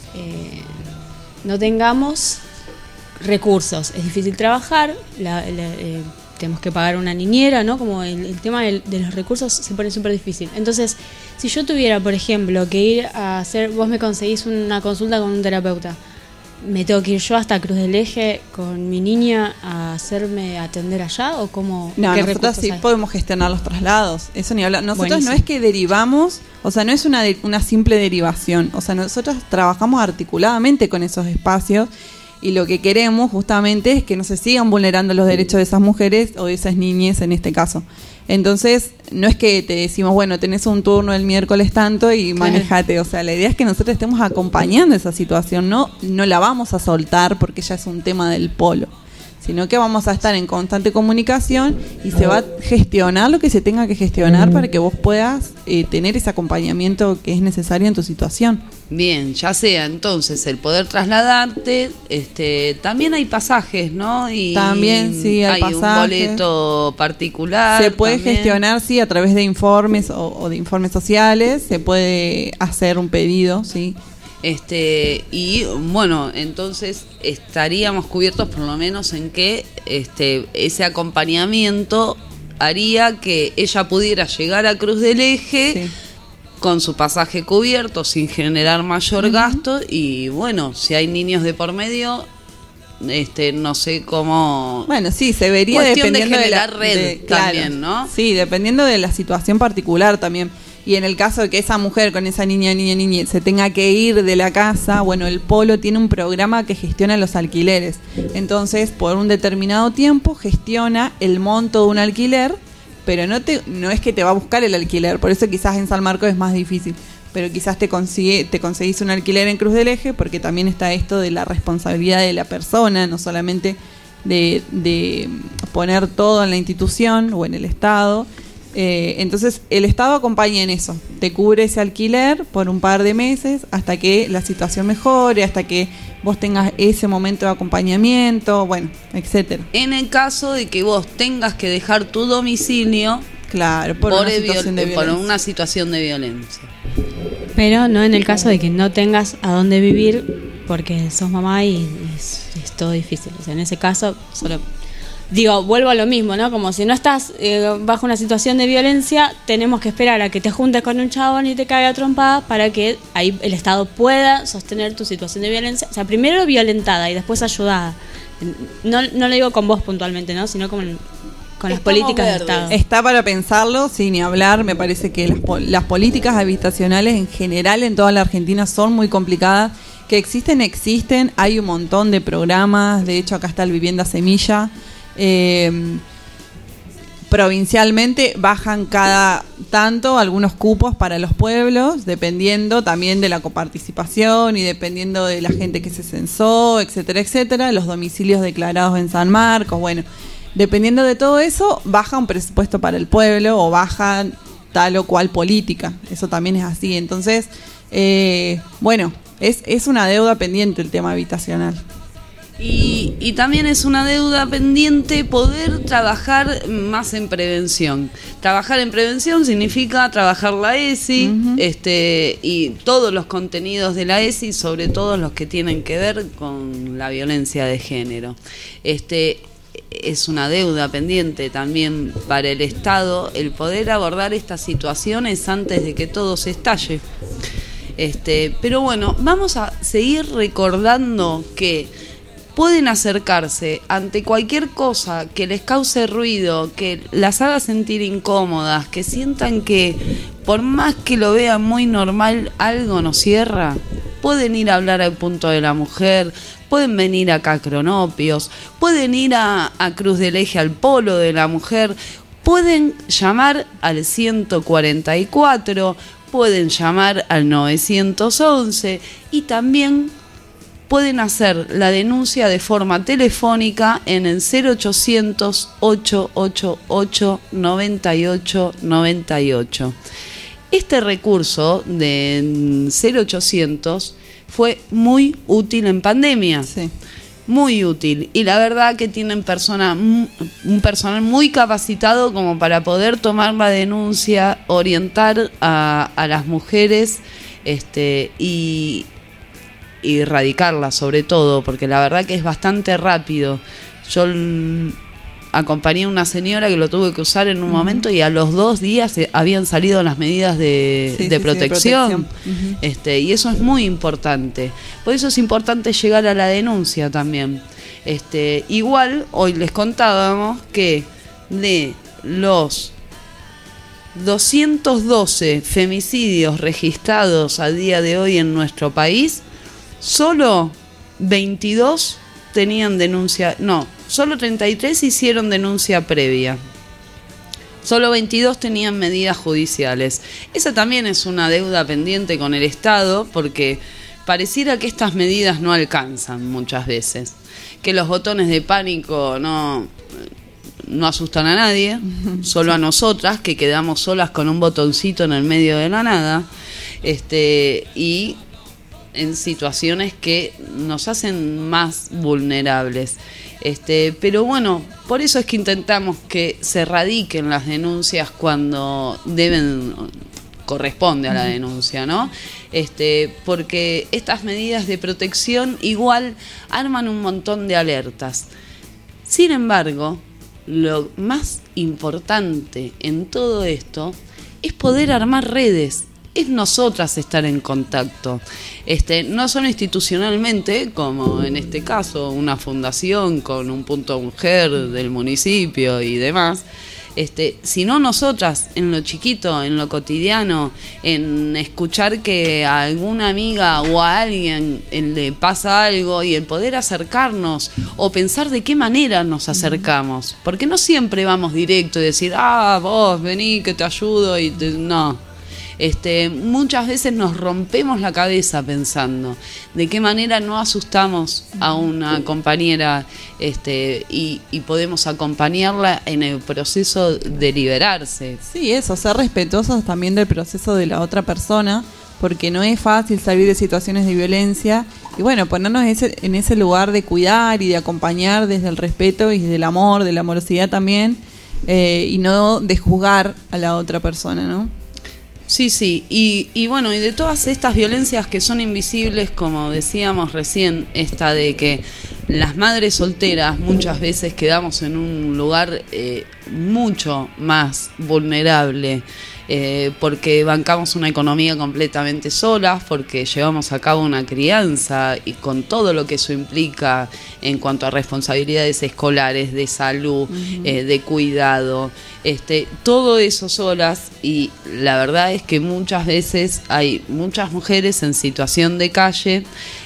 no tengamos recursos. Es difícil trabajar, tenemos que pagar una niñera, ¿no? Como el tema de los recursos se pone súper difícil. Entonces, si yo tuviera, por ejemplo, que ir a hacer, vos me conseguís una consulta con un terapeuta, ¿me tengo que ir yo hasta Cruz del Eje con mi niña a hacerme atender allá o cómo? No, nosotros sí podemos gestionar los traslados, eso ni hablar. Nosotros Buenísimo. No es que derivamos, o sea, no es una simple derivación, o sea, nosotros trabajamos articuladamente con esos espacios y lo que queremos justamente es que no se sigan vulnerando los derechos de esas mujeres o de esas niñas en este caso. Entonces, no es que te decimos, bueno, tenés un turno el miércoles tanto y manejate. O sea, la idea es que nosotros estemos acompañando esa situación, no la vamos a soltar porque ya es un tema del polo, sino que vamos a estar en constante comunicación y se va a gestionar lo que se tenga que gestionar para que vos puedas tener ese acompañamiento que es necesario en tu situación. Bien, ya sea entonces el poder trasladarte, también hay pasajes, ¿no? Y también sí hay pasajes. Un boleto particular. Se puede también gestionar, sí, a través de informes o de informes sociales, se puede hacer un pedido, sí. Y bueno, entonces estaríamos cubiertos por lo menos en que ese acompañamiento haría que ella pudiera llegar a Cruz del Eje, sí, con su pasaje cubierto sin generar mayor gasto. Y bueno, si hay niños de por medio, no sé cómo. Bueno, sí, se vería cuestión dependiendo de generar de red también, ¿no? Sí, dependiendo de la situación particular también. Y en el caso de que esa mujer con esa niña se tenga que ir de la casa, bueno, el Polo tiene un programa que gestiona los alquileres. Entonces, por un determinado tiempo gestiona el monto de un alquiler, pero no es que te va a buscar el alquiler. Por eso quizás en San Marcos es más difícil. Pero quizás te conseguís un alquiler en Cruz del Eje, porque también está esto de la responsabilidad de la persona, no solamente de poner todo en la institución o en el Estado. Entonces el Estado acompaña en eso, te cubre ese alquiler por un par de meses hasta que la situación mejore, hasta que vos tengas ese momento de acompañamiento, bueno, etcétera. En el caso de que vos tengas que dejar tu domicilio, claro, por una situación de violencia. Pero no en el caso de que no tengas a dónde vivir porque sos mamá y es todo difícil. O sea, en ese caso solo... Digo, vuelvo a lo mismo, ¿no? Como si no estás bajo una situación de violencia, tenemos que esperar a que te juntes con un chabón y te caiga a trompada para que ahí el Estado pueda sostener tu situación de violencia. O sea, primero violentada y después ayudada. No lo digo con vos puntualmente, ¿no? Sino con las políticas del Estado. Está para pensarlo, sin ni hablar. Me parece que las políticas habitacionales en general en toda la Argentina son muy complicadas. Que existen. Hay un montón de programas. De hecho, acá está el Vivienda Semilla. provincialmente bajan cada tanto algunos cupos para los pueblos, dependiendo también de la coparticipación y dependiendo de la gente que se censó, etcétera, etcétera, los domicilios declarados en San Marcos, bueno, dependiendo de todo eso, baja un presupuesto para el pueblo o baja tal o cual política, eso también es así, entonces, bueno, es una deuda pendiente el tema habitacional. Y también es una deuda pendiente poder trabajar más en prevención. Trabajar en prevención significa trabajar la ESI, y todos los contenidos de la ESI, sobre todo los que tienen que ver con la violencia de género. Es una deuda pendiente también para el Estado el poder abordar estas situaciones antes de que todo se estalle. Pero bueno, vamos a seguir recordando que pueden acercarse ante cualquier cosa que les cause ruido, que las haga sentir incómodas, que sientan que por más que lo vean muy normal, algo nos cierra. Pueden ir a hablar al Punto de la Mujer, pueden venir acá a Cronopios, pueden ir a Cruz del Eje al Polo de la Mujer, pueden llamar al 144, pueden llamar al 911 y también pueden hacer la denuncia de forma telefónica en el 0800-888-9898. Este recurso de 0800 fue muy útil en pandemia. Sí. Muy útil. Y la verdad que tienen un personal muy capacitado como para poder tomar la denuncia, orientar a las mujeres y erradicarla sobre todo, porque la verdad que es bastante rápido. Yo acompañé a una señora que lo tuve que usar en un momento y a los 2 días habían salido las medidas de protección. Y eso es muy importante. Por eso es importante llegar a la denuncia también. Igual, hoy les contábamos que de los 212 femicidios registrados a día de hoy en nuestro país, solo 22 tenían denuncia, solo 33 hicieron denuncia previa. Solo 22 tenían medidas judiciales. Esa también es una deuda pendiente con el Estado, porque pareciera que estas medidas no alcanzan muchas veces. Que los botones de pánico no asustan a nadie, solo a nosotras, que quedamos solas con un botoncito en el medio de la nada. Y en situaciones que nos hacen más vulnerables. Pero bueno, por eso es que intentamos que se radiquen las denuncias cuando corresponde a la denuncia, ¿no? Porque estas medidas de protección igual arman un montón de alertas. Sin embargo, lo más importante en todo esto es poder armar redes. Es nosotras estar en contacto, no solo institucionalmente, como en este caso una fundación con un punto mujer del municipio y demás, sino nosotras en lo chiquito, en lo cotidiano, en escuchar que a alguna amiga o a alguien le pasa algo y el poder acercarnos o pensar de qué manera nos acercamos, porque no siempre vamos directo y decir, vos vení que te ayudo no. Muchas veces nos rompemos la cabeza pensando de qué manera no asustamos a una compañera y podemos acompañarla en el proceso de liberarse. Sí, eso, ser respetuosos también del proceso de la otra persona, porque no es fácil salir de situaciones de violencia y bueno, ponernos en ese lugar de cuidar y de acompañar desde el respeto y desde el amor, de la amorosidad también, y no de juzgar a la otra persona, ¿no? Sí, y bueno, y de todas estas violencias que son invisibles, como decíamos recién, esta de que las madres solteras muchas veces quedamos en un lugar mucho más vulnerable, porque bancamos una economía completamente sola, porque llevamos a cabo una crianza y con todo lo que eso implica en cuanto a responsabilidades escolares, de salud, de cuidado, todo eso solas, y la verdad es que muchas veces hay muchas mujeres en situación de calle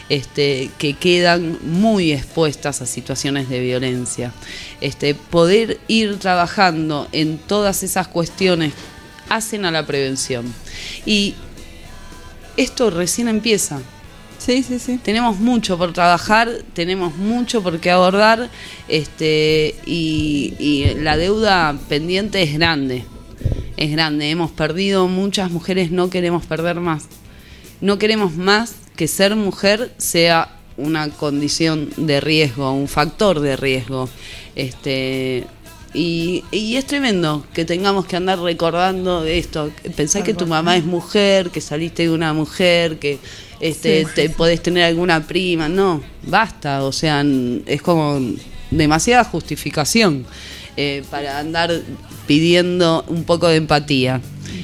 que quedan muy expuestas a situaciones de violencia. Poder ir trabajando en todas esas cuestiones hacen a la prevención. Y esto recién empieza. Sí, sí, sí. Tenemos mucho por trabajar, tenemos mucho por qué abordar, y la deuda pendiente es grande. Es grande. Hemos perdido muchas mujeres, no queremos perder más. No queremos más que ser mujer sea una condición de riesgo, un factor de riesgo. Y es tremendo que tengamos que andar recordando esto. Pensá que tu mamá es mujer, que saliste de una mujer, que te podés tener alguna prima. No, basta. O sea, es como demasiada justificación para andar pidiendo un poco de empatía.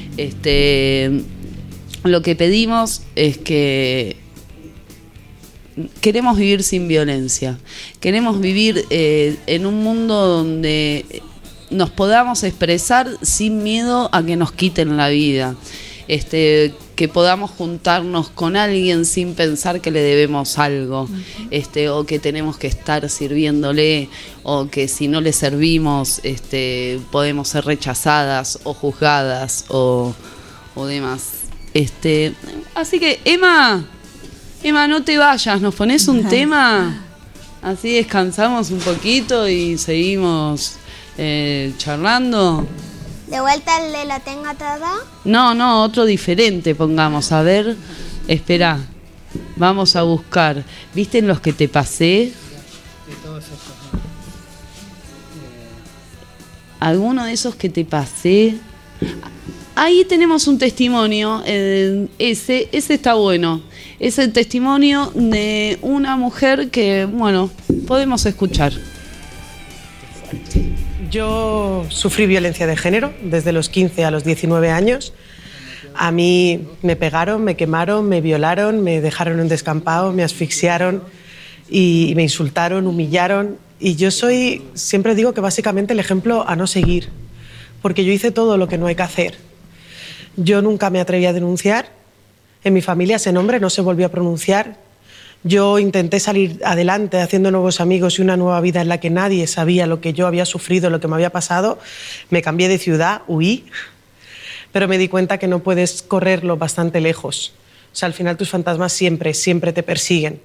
Lo que pedimos es que queremos vivir sin violencia, queremos vivir en un mundo donde nos podamos expresar sin miedo a que nos quiten la vida, que podamos juntarnos con alguien sin pensar que le debemos algo, o que tenemos que estar sirviéndole, o que si no le servimos podemos ser rechazadas o juzgadas o demás. Así que Emma, no te vayas, nos pones un tema, así descansamos un poquito y seguimos charlando. ¿De vuelta el de Lo Tengo Todo? No, otro diferente pongamos. A ver, espera, vamos a buscar. ¿Viste en los que te pasé? ¿Alguno de esos que te pasé? Ahí tenemos un testimonio, ese está bueno. Es el testimonio de una mujer que, bueno, podemos escuchar. Yo sufrí violencia de género desde los 15 a los 19 años. A mí me pegaron, me quemaron, me violaron, me dejaron en un descampado, me asfixiaron y me insultaron, humillaron. Y yo soy, siempre digo que básicamente el ejemplo a no seguir, porque yo hice todo lo que no hay que hacer. Yo nunca me atreví a denunciar. En mi familia ese nombre no se volvió a pronunciar. Yo intenté salir adelante haciendo nuevos amigos y una nueva vida en la que nadie sabía lo que yo había sufrido, lo que me había pasado. Me cambié de ciudad, huí, pero me di cuenta que no puedes correrlo bastante lejos. O sea, al final tus fantasmas siempre te persiguen.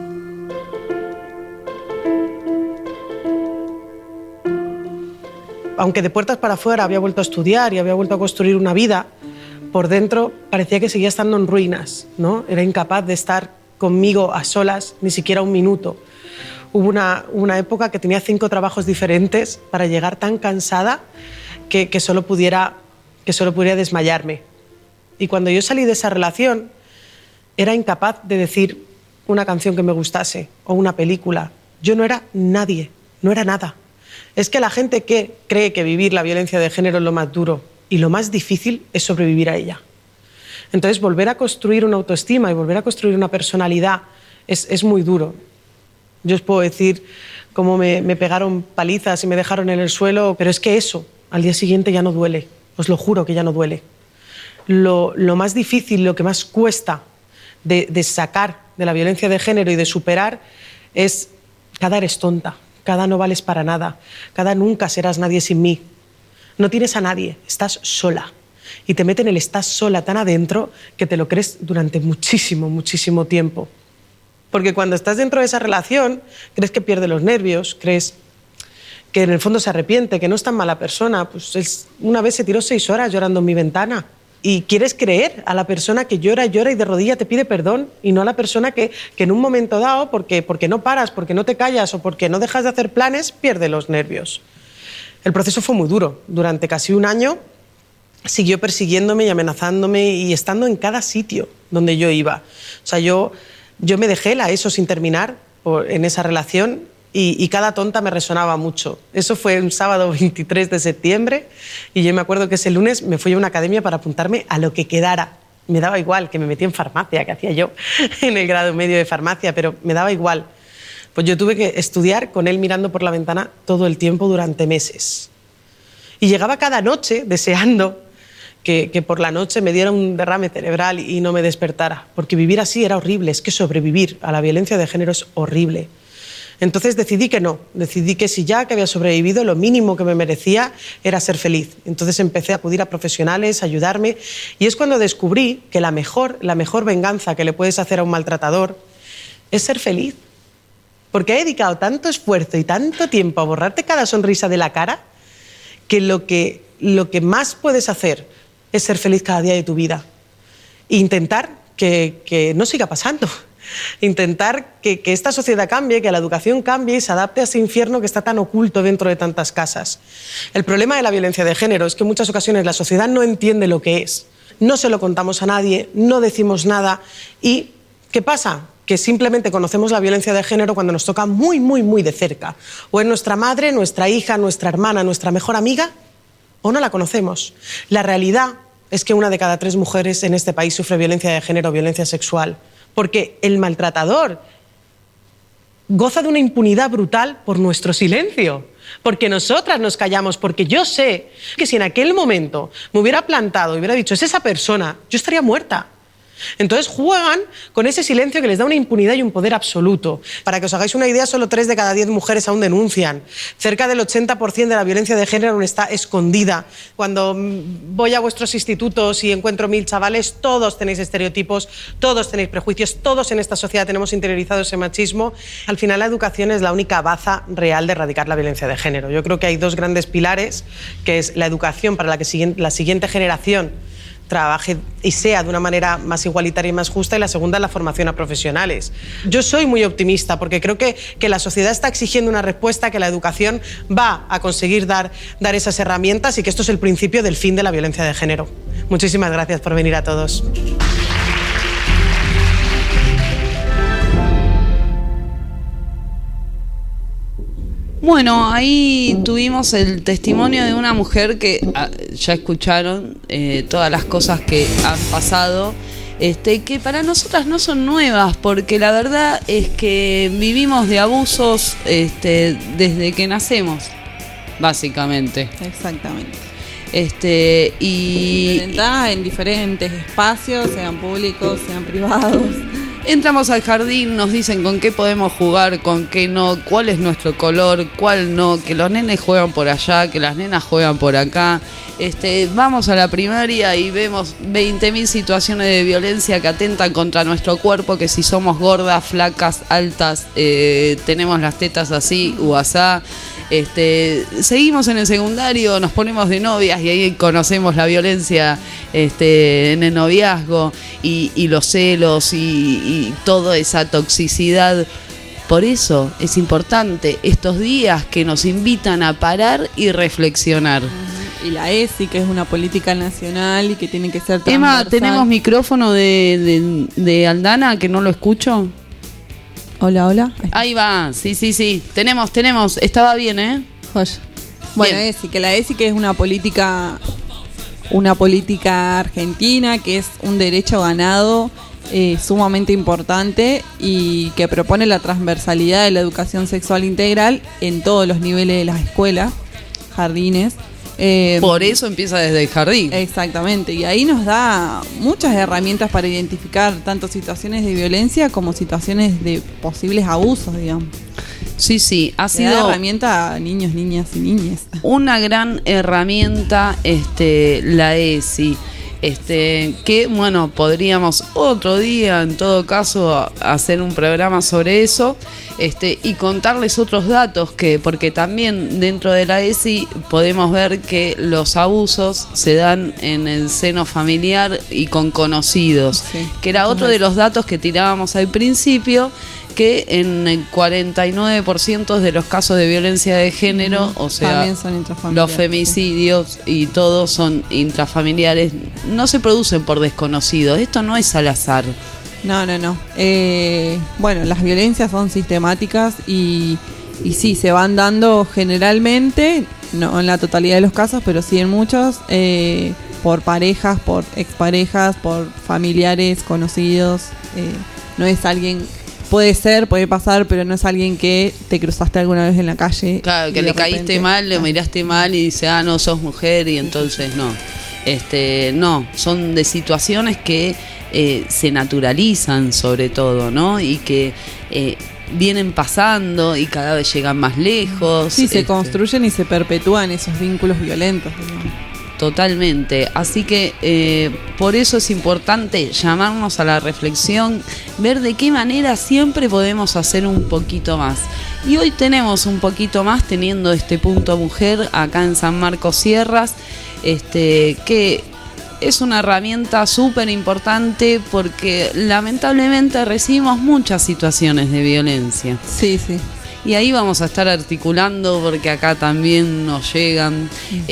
Aunque de puertas para afuera había vuelto a estudiar y había vuelto a construir una vida, por dentro parecía que seguía estando en ruinas, ¿no? Era incapaz de estar conmigo a solas ni siquiera un minuto. Hubo una época que tenía 5 trabajos diferentes para llegar tan cansada que solo pudiera desmayarme. Y cuando yo salí de esa relación, era incapaz de decir una canción que me gustase o una película. Yo no era nadie, no era nada. Es que la gente que cree que vivir la violencia de género es lo más duro y lo más difícil es sobrevivir a ella. Entonces, volver a construir una autoestima y volver a construir una personalidad es muy duro. Yo os puedo decir cómo me pegaron palizas y me dejaron en el suelo, pero es que eso al día siguiente ya no duele. Os lo juro que ya no duele. Lo más difícil, lo que más cuesta de sacar de la violencia de género y de superar es cada eres tonta, cada no vales para nada, cada nunca serás nadie sin mí. No tienes a nadie, estás sola. Y te meten el estás sola tan adentro que te lo crees durante muchísimo, muchísimo tiempo. Porque cuando estás dentro de esa relación, crees que pierde los nervios, crees que en el fondo se arrepiente, que no es tan mala persona. Pues una vez se tiró 6 horas llorando en mi ventana. Y quieres creer a la persona que llora y de rodilla te pide perdón y no a la persona que en un momento dado, porque no paras, porque no te callas o porque no dejas de hacer planes, pierde los nervios. El proceso fue muy duro. Durante casi un año siguió persiguiéndome y amenazándome y estando en cada sitio donde yo iba. O sea, yo me dejé la ESO sin terminar en esa relación y cada tonta me resonaba mucho. Eso fue un sábado 23 de septiembre y yo me acuerdo que ese lunes me fui a una academia para apuntarme a lo que quedara. Me daba igual, que me metí en farmacia, que hacía yo en el grado medio de farmacia, pero me daba igual. Pues yo tuve que estudiar con él mirando por la ventana todo el tiempo durante meses. Y llegaba cada noche deseando que por la noche me diera un derrame cerebral y no me despertara, porque vivir así era horrible, es que sobrevivir a la violencia de género es horrible. Entonces decidí que no, decidí que si ya que había sobrevivido, lo mínimo que me merecía era ser feliz. Entonces empecé a acudir a profesionales, a ayudarme, y es cuando descubrí que la mejor venganza que le puedes hacer a un maltratador es ser feliz. Porque he dedicado tanto esfuerzo y tanto tiempo a borrarte cada sonrisa de la cara, que lo que más puedes hacer es ser feliz cada día de tu vida. E intentar que no siga pasando. Intentar que esta sociedad cambie, que la educación cambie y se adapte a ese infierno que está tan oculto dentro de tantas casas. El problema de la violencia de género es que en muchas ocasiones la sociedad no entiende lo que es. No se lo contamos a nadie, no decimos nada. ¿Y qué pasa? Que simplemente conocemos la violencia de género cuando nos toca muy, muy, muy de cerca. O es nuestra madre, nuestra hija, nuestra hermana, nuestra mejor amiga, o no la conocemos. La realidad es que 1 de cada 3 mujeres en este país sufre violencia de género o violencia sexual. Porque el maltratador goza de una impunidad brutal por nuestro silencio. Porque nosotras nos callamos, porque yo sé que si en aquel momento me hubiera plantado y hubiera dicho es esa persona, yo estaría muerta. Entonces juegan con ese silencio que les da una impunidad y un poder absoluto. Para que os hagáis una idea, solo 3 de cada 10 mujeres aún denuncian. Cerca del 80% de la violencia de género aún está escondida. Cuando voy a vuestros institutos y encuentro 1000 chavales, todos tenéis estereotipos, todos tenéis prejuicios, todos en esta sociedad tenemos interiorizado ese machismo. Al final la educación es la única baza real de erradicar la violencia de género. Yo creo que hay 2 grandes pilares, que es la educación para la siguiente generación trabaje y sea de una manera más igualitaria y más justa, y la segunda es la formación a profesionales. Yo soy muy optimista porque creo que la sociedad está exigiendo una respuesta, que la educación va a conseguir dar esas herramientas y que esto es el principio del fin de la violencia de género. Muchísimas gracias por venir a todos. Bueno, ahí tuvimos el testimonio de una mujer que ya escucharon todas las cosas que han pasado, que para nosotras no son nuevas, porque la verdad es que vivimos de abusos desde que nacemos, básicamente. Exactamente. Y implementada en diferentes espacios, sean públicos, sean privados. Entramos al jardín, nos dicen con qué podemos jugar, con qué no, cuál es nuestro color, cuál no, que los nenes juegan por allá, que las nenas juegan por acá. Vamos a la primaria y vemos 20.000 situaciones de violencia que atentan contra nuestro cuerpo, que si somos gordas, flacas, altas, tenemos las tetas así o asá. Seguimos en el secundario, nos ponemos de novias y ahí conocemos la violencia en el noviazgo y los celos y toda esa toxicidad. Por eso es importante estos días que nos invitan a parar y reflexionar. Y la ESI, que es una política nacional y que tiene que ser transversal. Emma, ¿tenemos micrófono de Aldana que no lo escucho? Hola, hola. Ahí va, sí. Tenemos. Estaba bien, ¿eh? Joya. Bueno, ESI, que la ESI que es una política argentina, que es un derecho ganado sumamente importante y que propone la transversalidad de la educación sexual integral en todos los niveles de las escuelas, jardines. Por eso empieza desde el jardín. Exactamente, y ahí nos da muchas herramientas para identificar tanto situaciones de violencia como situaciones de posibles abusos, digamos. Sí, ha sido una herramienta a niños, niñas y niñas. Una gran herramienta la ESI. Que bueno, podríamos otro día en todo caso hacer un programa sobre eso y contarles otros datos porque también dentro de la ESI podemos ver que los abusos se dan en el seno familiar y con conocidos, que era otro de los datos que tirábamos al principio, que en el 49% de los casos de violencia de género, o sea, los femicidios y todos son intrafamiliares, no se producen por desconocidos. Esto no es al azar. No. Bueno, las violencias son sistemáticas y sí, se van dando generalmente, no en la totalidad de los casos, pero sí en muchos, por parejas, por exparejas, por familiares, conocidos. No es alguien... Puede pasar, pero no es alguien que te cruzaste alguna vez en la calle. Claro, que le caíste mal, le miraste mal y dice, no, sos mujer, y entonces no. No, son de situaciones que se naturalizan sobre todo, ¿no? Y que vienen pasando y cada vez llegan más lejos. Sí, se construyen y se perpetúan esos vínculos violentos, digamos. Totalmente, así que por eso es importante llamarnos a la reflexión, ver de qué manera siempre podemos hacer un poquito más. Y hoy tenemos un poquito más teniendo este punto mujer acá en San Marcos Sierras, que es una herramienta súper importante porque lamentablemente recibimos muchas situaciones de violencia. Sí, sí. Y ahí vamos a estar articulando porque acá también nos llegan.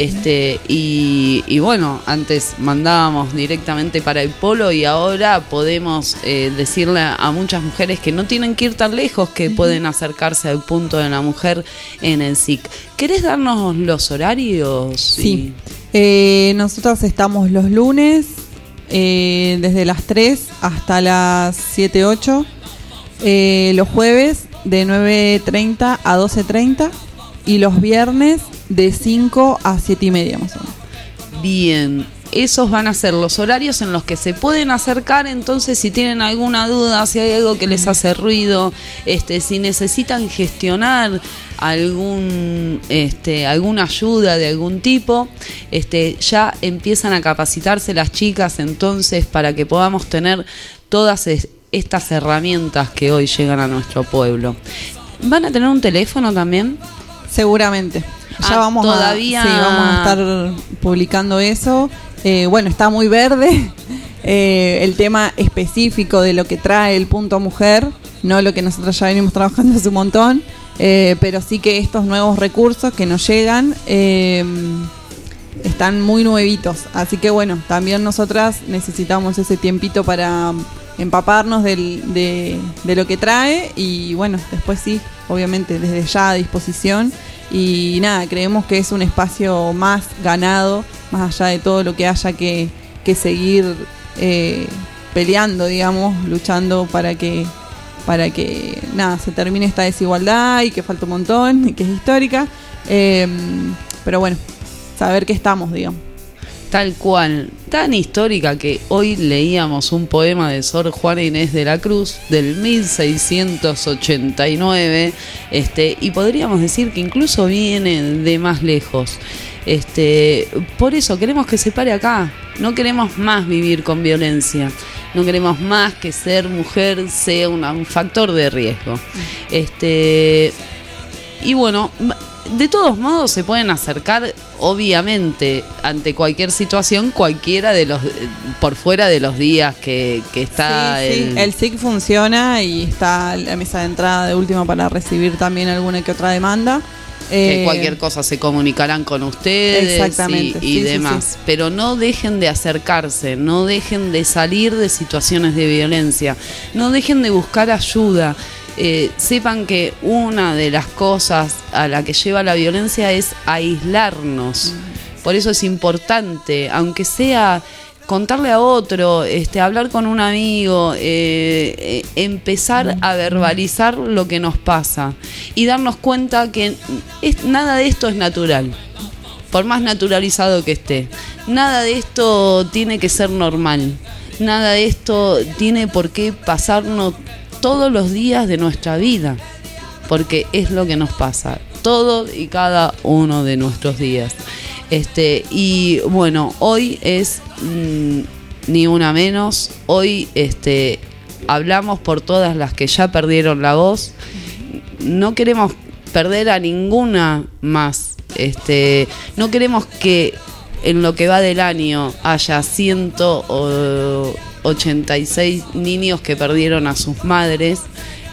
Y bueno, antes mandábamos directamente para el polo y ahora podemos decirle a muchas mujeres que no tienen que ir tan lejos, que pueden acercarse al punto de la mujer en el SIC. ¿Querés darnos los horarios? Sí. Nosotros estamos los lunes desde las 3 hasta las 7, 8. Los jueves de 9:30 a 12:30 y los viernes de 5 a 7:30 más o menos. Bien, esos van a ser los horarios en los que se pueden acercar. Entonces, si tienen alguna duda, si hay algo que les hace ruido, si necesitan gestionar alguna ayuda de algún tipo, ya empiezan a capacitarse las chicas entonces para que podamos tener todas estas herramientas que hoy llegan a nuestro pueblo. ¿Van a tener un teléfono también? Seguramente. Ya vamos a estar publicando eso. Está muy verde el tema específico de lo que trae el punto mujer, no lo que nosotros ya venimos trabajando hace un montón, pero sí que estos nuevos recursos que nos llegan están muy nuevitos. Así que también nosotras necesitamos ese tiempito para empaparnos de lo que trae y después sí, obviamente desde ya a disposición. Y nada, creemos que es un espacio más ganado, más allá de todo lo que haya que seguir peleando, digamos, luchando para que nada, se termine esta desigualdad y que falta un montón y que es histórica, pero saber que estamos, digamos. Tal cual, tan histórica que hoy leíamos un poema de Sor Juana Inés de la Cruz del 1689, y podríamos decir que incluso viene de más lejos. Por eso queremos que se pare acá, no queremos más vivir con violencia, no queremos más que ser mujer sea un factor de riesgo. Y de todos modos se pueden acercar, obviamente, ante cualquier situación, cualquiera de los por fuera de los días que está. Sí, el SIC funciona y está la mesa de entrada de última para recibir también alguna que otra demanda. Que cualquier cosa se comunicarán con ustedes. Exactamente, y demás. Sí. Pero no dejen de acercarse, no dejen de salir de situaciones de violencia, no dejen de buscar ayuda. Sepan que una de las cosas a la que lleva la violencia es aislarnos. Por eso es importante, aunque sea contarle a otro, hablar con un amigo, empezar a verbalizar lo que nos pasa y darnos cuenta que nada de esto es natural, por más naturalizado que esté. Nada de esto tiene que ser normal, nada de esto tiene por qué pasarnos todos los días de nuestra vida, porque es lo que nos pasa todo y cada uno de nuestros días. Y hoy es ni una menos. Hoy hablamos por todas las que ya perdieron la voz. No queremos perder a ninguna más. No queremos que en lo que va del año haya 186 niños que perdieron a sus madres,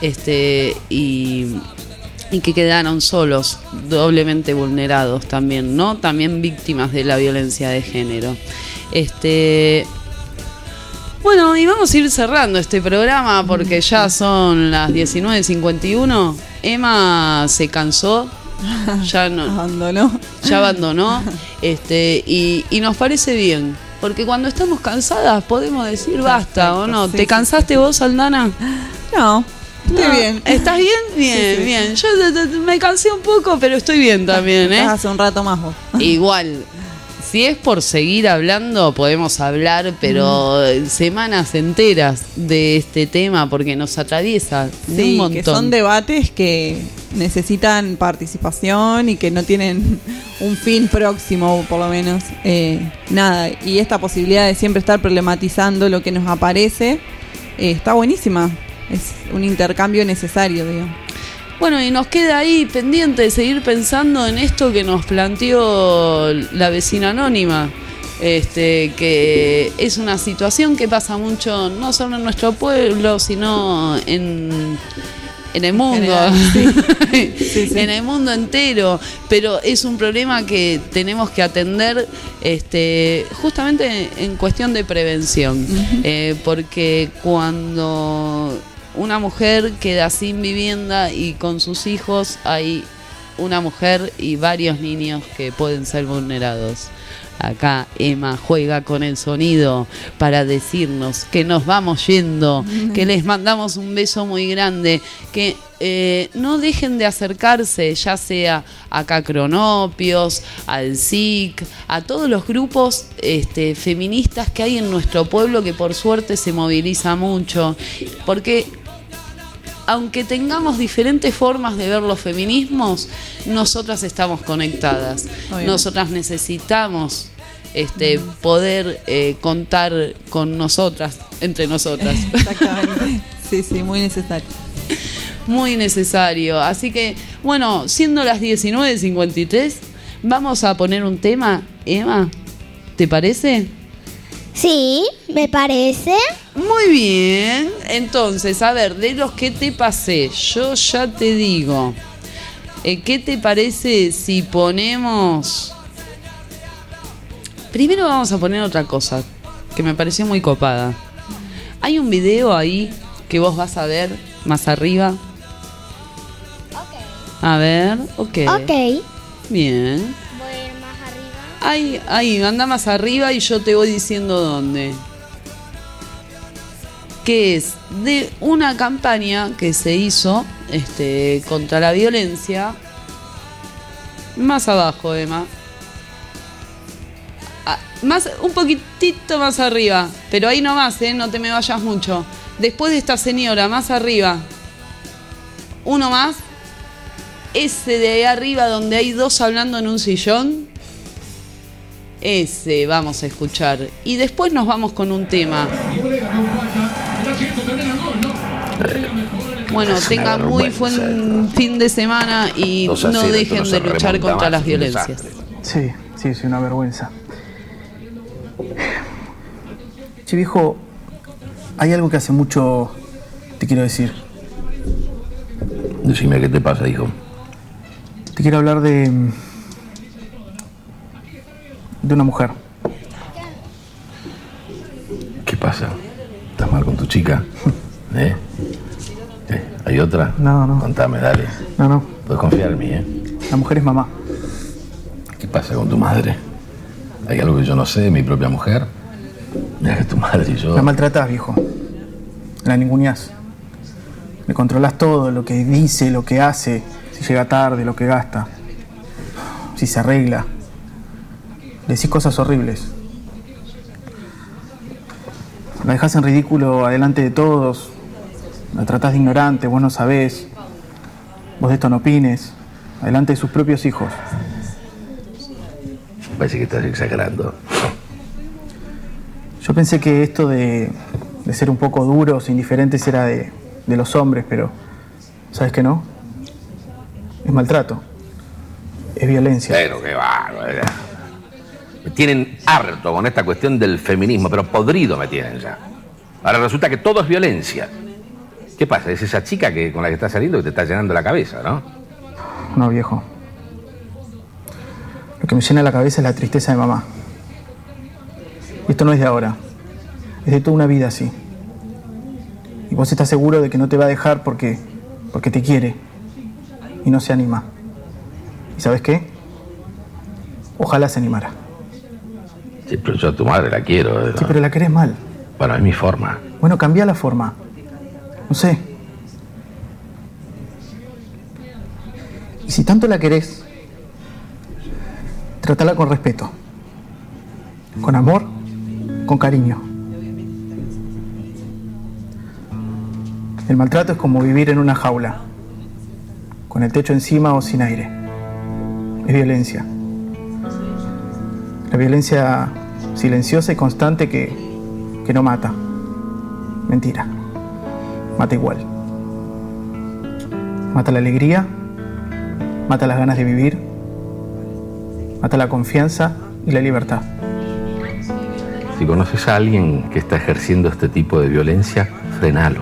y que quedaron solos, doblemente vulnerados también, ¿no? También víctimas de la violencia de género. Y vamos a ir cerrando este programa porque ya son las 19:51. Emma se cansó, ya no abandonó, y nos parece bien, porque cuando estamos cansadas podemos decir basta, ¿o no? Sí, ¿Te cansaste vos, Aldana? No. Estoy bien. ¿Estás bien? Bien, Sí. bien. Yo me cansé un poco, pero estoy bien también, ¿eh? Hace un rato más vos. Igual, Si es por seguir hablando, podemos hablar, pero semanas enteras de este tema porque nos atraviesa de un Sí, montón. que son debates que necesitan participación y que no tienen un fin próximo, por lo menos. Nada, y esta posibilidad de siempre estar problematizando lo que nos aparece está buenísima. Es un intercambio necesario, digo. Bueno, y nos queda ahí pendiente de seguir pensando en esto que nos planteó la vecina anónima, que es una situación que pasa mucho, no solo en nuestro pueblo, sino en el mundo, en el mundo entero, pero es un problema que tenemos que atender justamente en cuestión de prevención, porque cuando una mujer queda sin vivienda y con sus hijos, hay una mujer y varios niños que pueden ser vulnerados. Acá Emma juega con el sonido para decirnos que nos vamos yendo, que les mandamos un beso muy grande, que no dejen de acercarse, ya sea acá a Cronopios, al SIC, a todos los grupos feministas que hay en nuestro pueblo, que por suerte se moviliza mucho, porque aunque tengamos diferentes formas de ver los feminismos, nosotras estamos conectadas. Obviamente. Nosotras necesitamos poder contar con nosotras, entre nosotras. Exactamente. Sí, muy necesario. Muy necesario. Así que, bueno, siendo las 19:53, vamos a poner un tema. Emma, ¿te parece? Sí, me parece. Muy bien. Entonces, a ver, de los que te pasé, yo ya te digo. ¿Qué te parece si ponemos... Primero vamos a poner otra cosa que me pareció muy copada. Hay un video ahí que vos vas a ver más arriba. A ver, ok. Bien. Ahí, anda más arriba y yo te voy diciendo dónde. Que es de una campaña que se hizo contra la violencia. Más abajo, Emma. Un poquitito más arriba. Pero ahí nomás, no te me vayas mucho. Después de esta señora, más arriba. Uno más. Ese de ahí arriba donde hay dos hablando en un sillón. Ese vamos a escuchar. Y después nos vamos con un tema. Bueno, tengan muy buen fin de semana y no dejen de luchar contra las violencias. Sí, es una vergüenza. Che, viejo, hay algo que hace mucho te quiero decir. Decime, ¿qué te pasa, hijo? Te quiero hablar de una mujer. ¿Qué pasa? ¿Estás mal con tu chica? ¿Hay otra? No. Contame, dale. No. Puedes confiar en mí, La mujer es mamá. ¿Qué pasa con tu madre? ¿Hay algo que yo no sé de mi propia mujer? Mira que tu madre y yo... La maltratás, viejo. La ninguneás. Le controlás todo, lo que dice, lo que hace, si llega tarde, lo que gasta, si se arregla. Le decís cosas horribles. La dejás en ridículo adelante de todos. La tratás de ignorante, vos no sabés. Vos de esto no opines. Adelante de sus propios hijos. Parece que estás exagerando. Yo pensé que esto de ser un poco duros, indiferentes, era de los hombres, pero ¿sabes qué no? Es maltrato. Es violencia. Pero qué bárbaro. Me tienen harto con esta cuestión del feminismo, pero podrido me tienen ya. Ahora resulta que todo es violencia. ¿Qué pasa? Es esa chica con la que estás saliendo que te está llenando la cabeza, ¿no? No, viejo. Lo que me llena la cabeza es la tristeza de mamá. Y esto no es de ahora. Es de toda una vida así. Y vos estás seguro de que no te va a dejar porque te quiere. Y no se anima. ¿Y sabes qué? Ojalá se animara. Sí, pero yo a tu madre la quiero. Sí, pero la querés mal. Bueno, es mi forma. Bueno, cambia la forma. No sé. Y si tanto la querés, trátala con respeto. con amor, con cariño. El maltrato es como vivir en una jaula, con el techo encima o sin aire. Es violencia. La violencia silenciosa y constante que no mata. Mentira. Mata igual. Mata la alegría, mata las ganas de vivir, mata la confianza y la libertad. Si conoces a alguien que está ejerciendo este tipo de violencia, frenalo.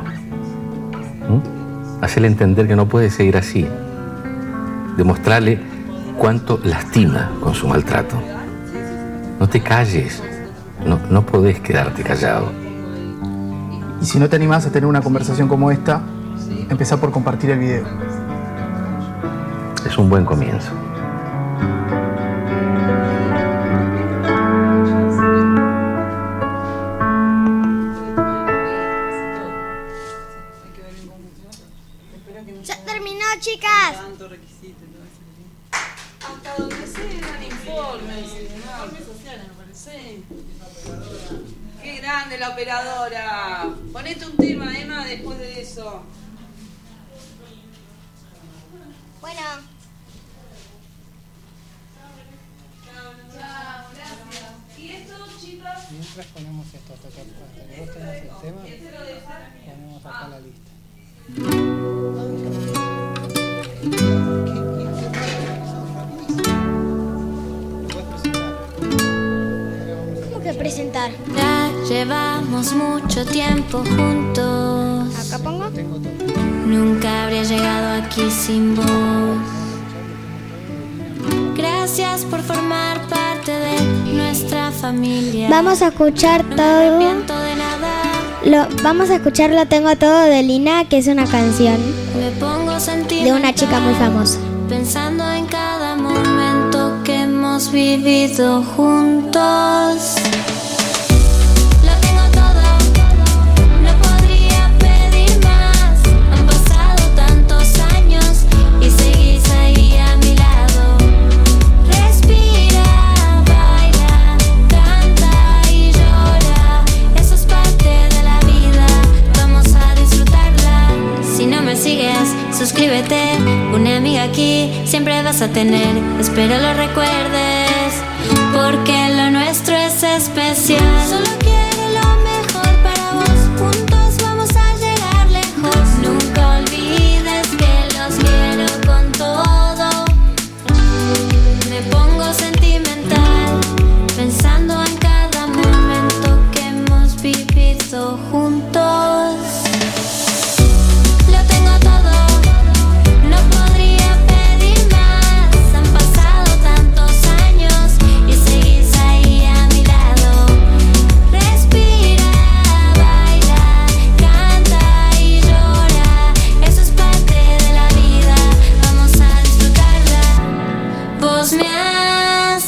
Hacele entender que no puede seguir así. Demostrarle cuánto lastima con su maltrato. No te calles. No podés quedarte callado. Y si no te animás a tener una conversación como esta, empezá por compartir el video. Es un buen comienzo. Ya terminó, chicas. Hasta donde sean informes, sociales, me parece. Qué grande la operadora. Ponete un tema, Emma, después de eso. Bueno. Chao, gracias. ¿Y esto, chicas? Mientras ponemos esto hasta que vos tengas el tema, ponemos acá la lista. ¿Cómo que presentar? Ya llevamos mucho tiempo juntos. ¿Acá pongo? Nunca habría llegado aquí sin vos. Gracias por formar parte de nuestra familia. Vamos a escuchar No me todo. arrepiento de nada. Vamos a escuchar Lo Tengo Todo de Lina, que es una canción Me pongo sentimental, de una chica muy famosa. pensando en cada momento que hemos vivido juntos. Lo tengo todo, no podría pedir más. Han pasado tantos años y seguís ahí a mi lado. Respira, baila, canta y llora. Eso es parte de la vida, vamos a disfrutarla. Si no me sigues, suscríbete. Una amiga aquí siempre vas a tener. Espero lo recuerdes, porque lo nuestro es especial. Solo quiero lo mejor para vos. Juntos vamos a llegar lejos. Nunca olvides que los quiero con todo. Me pongo sentimental, pensando en cada momento que hemos vivido juntos.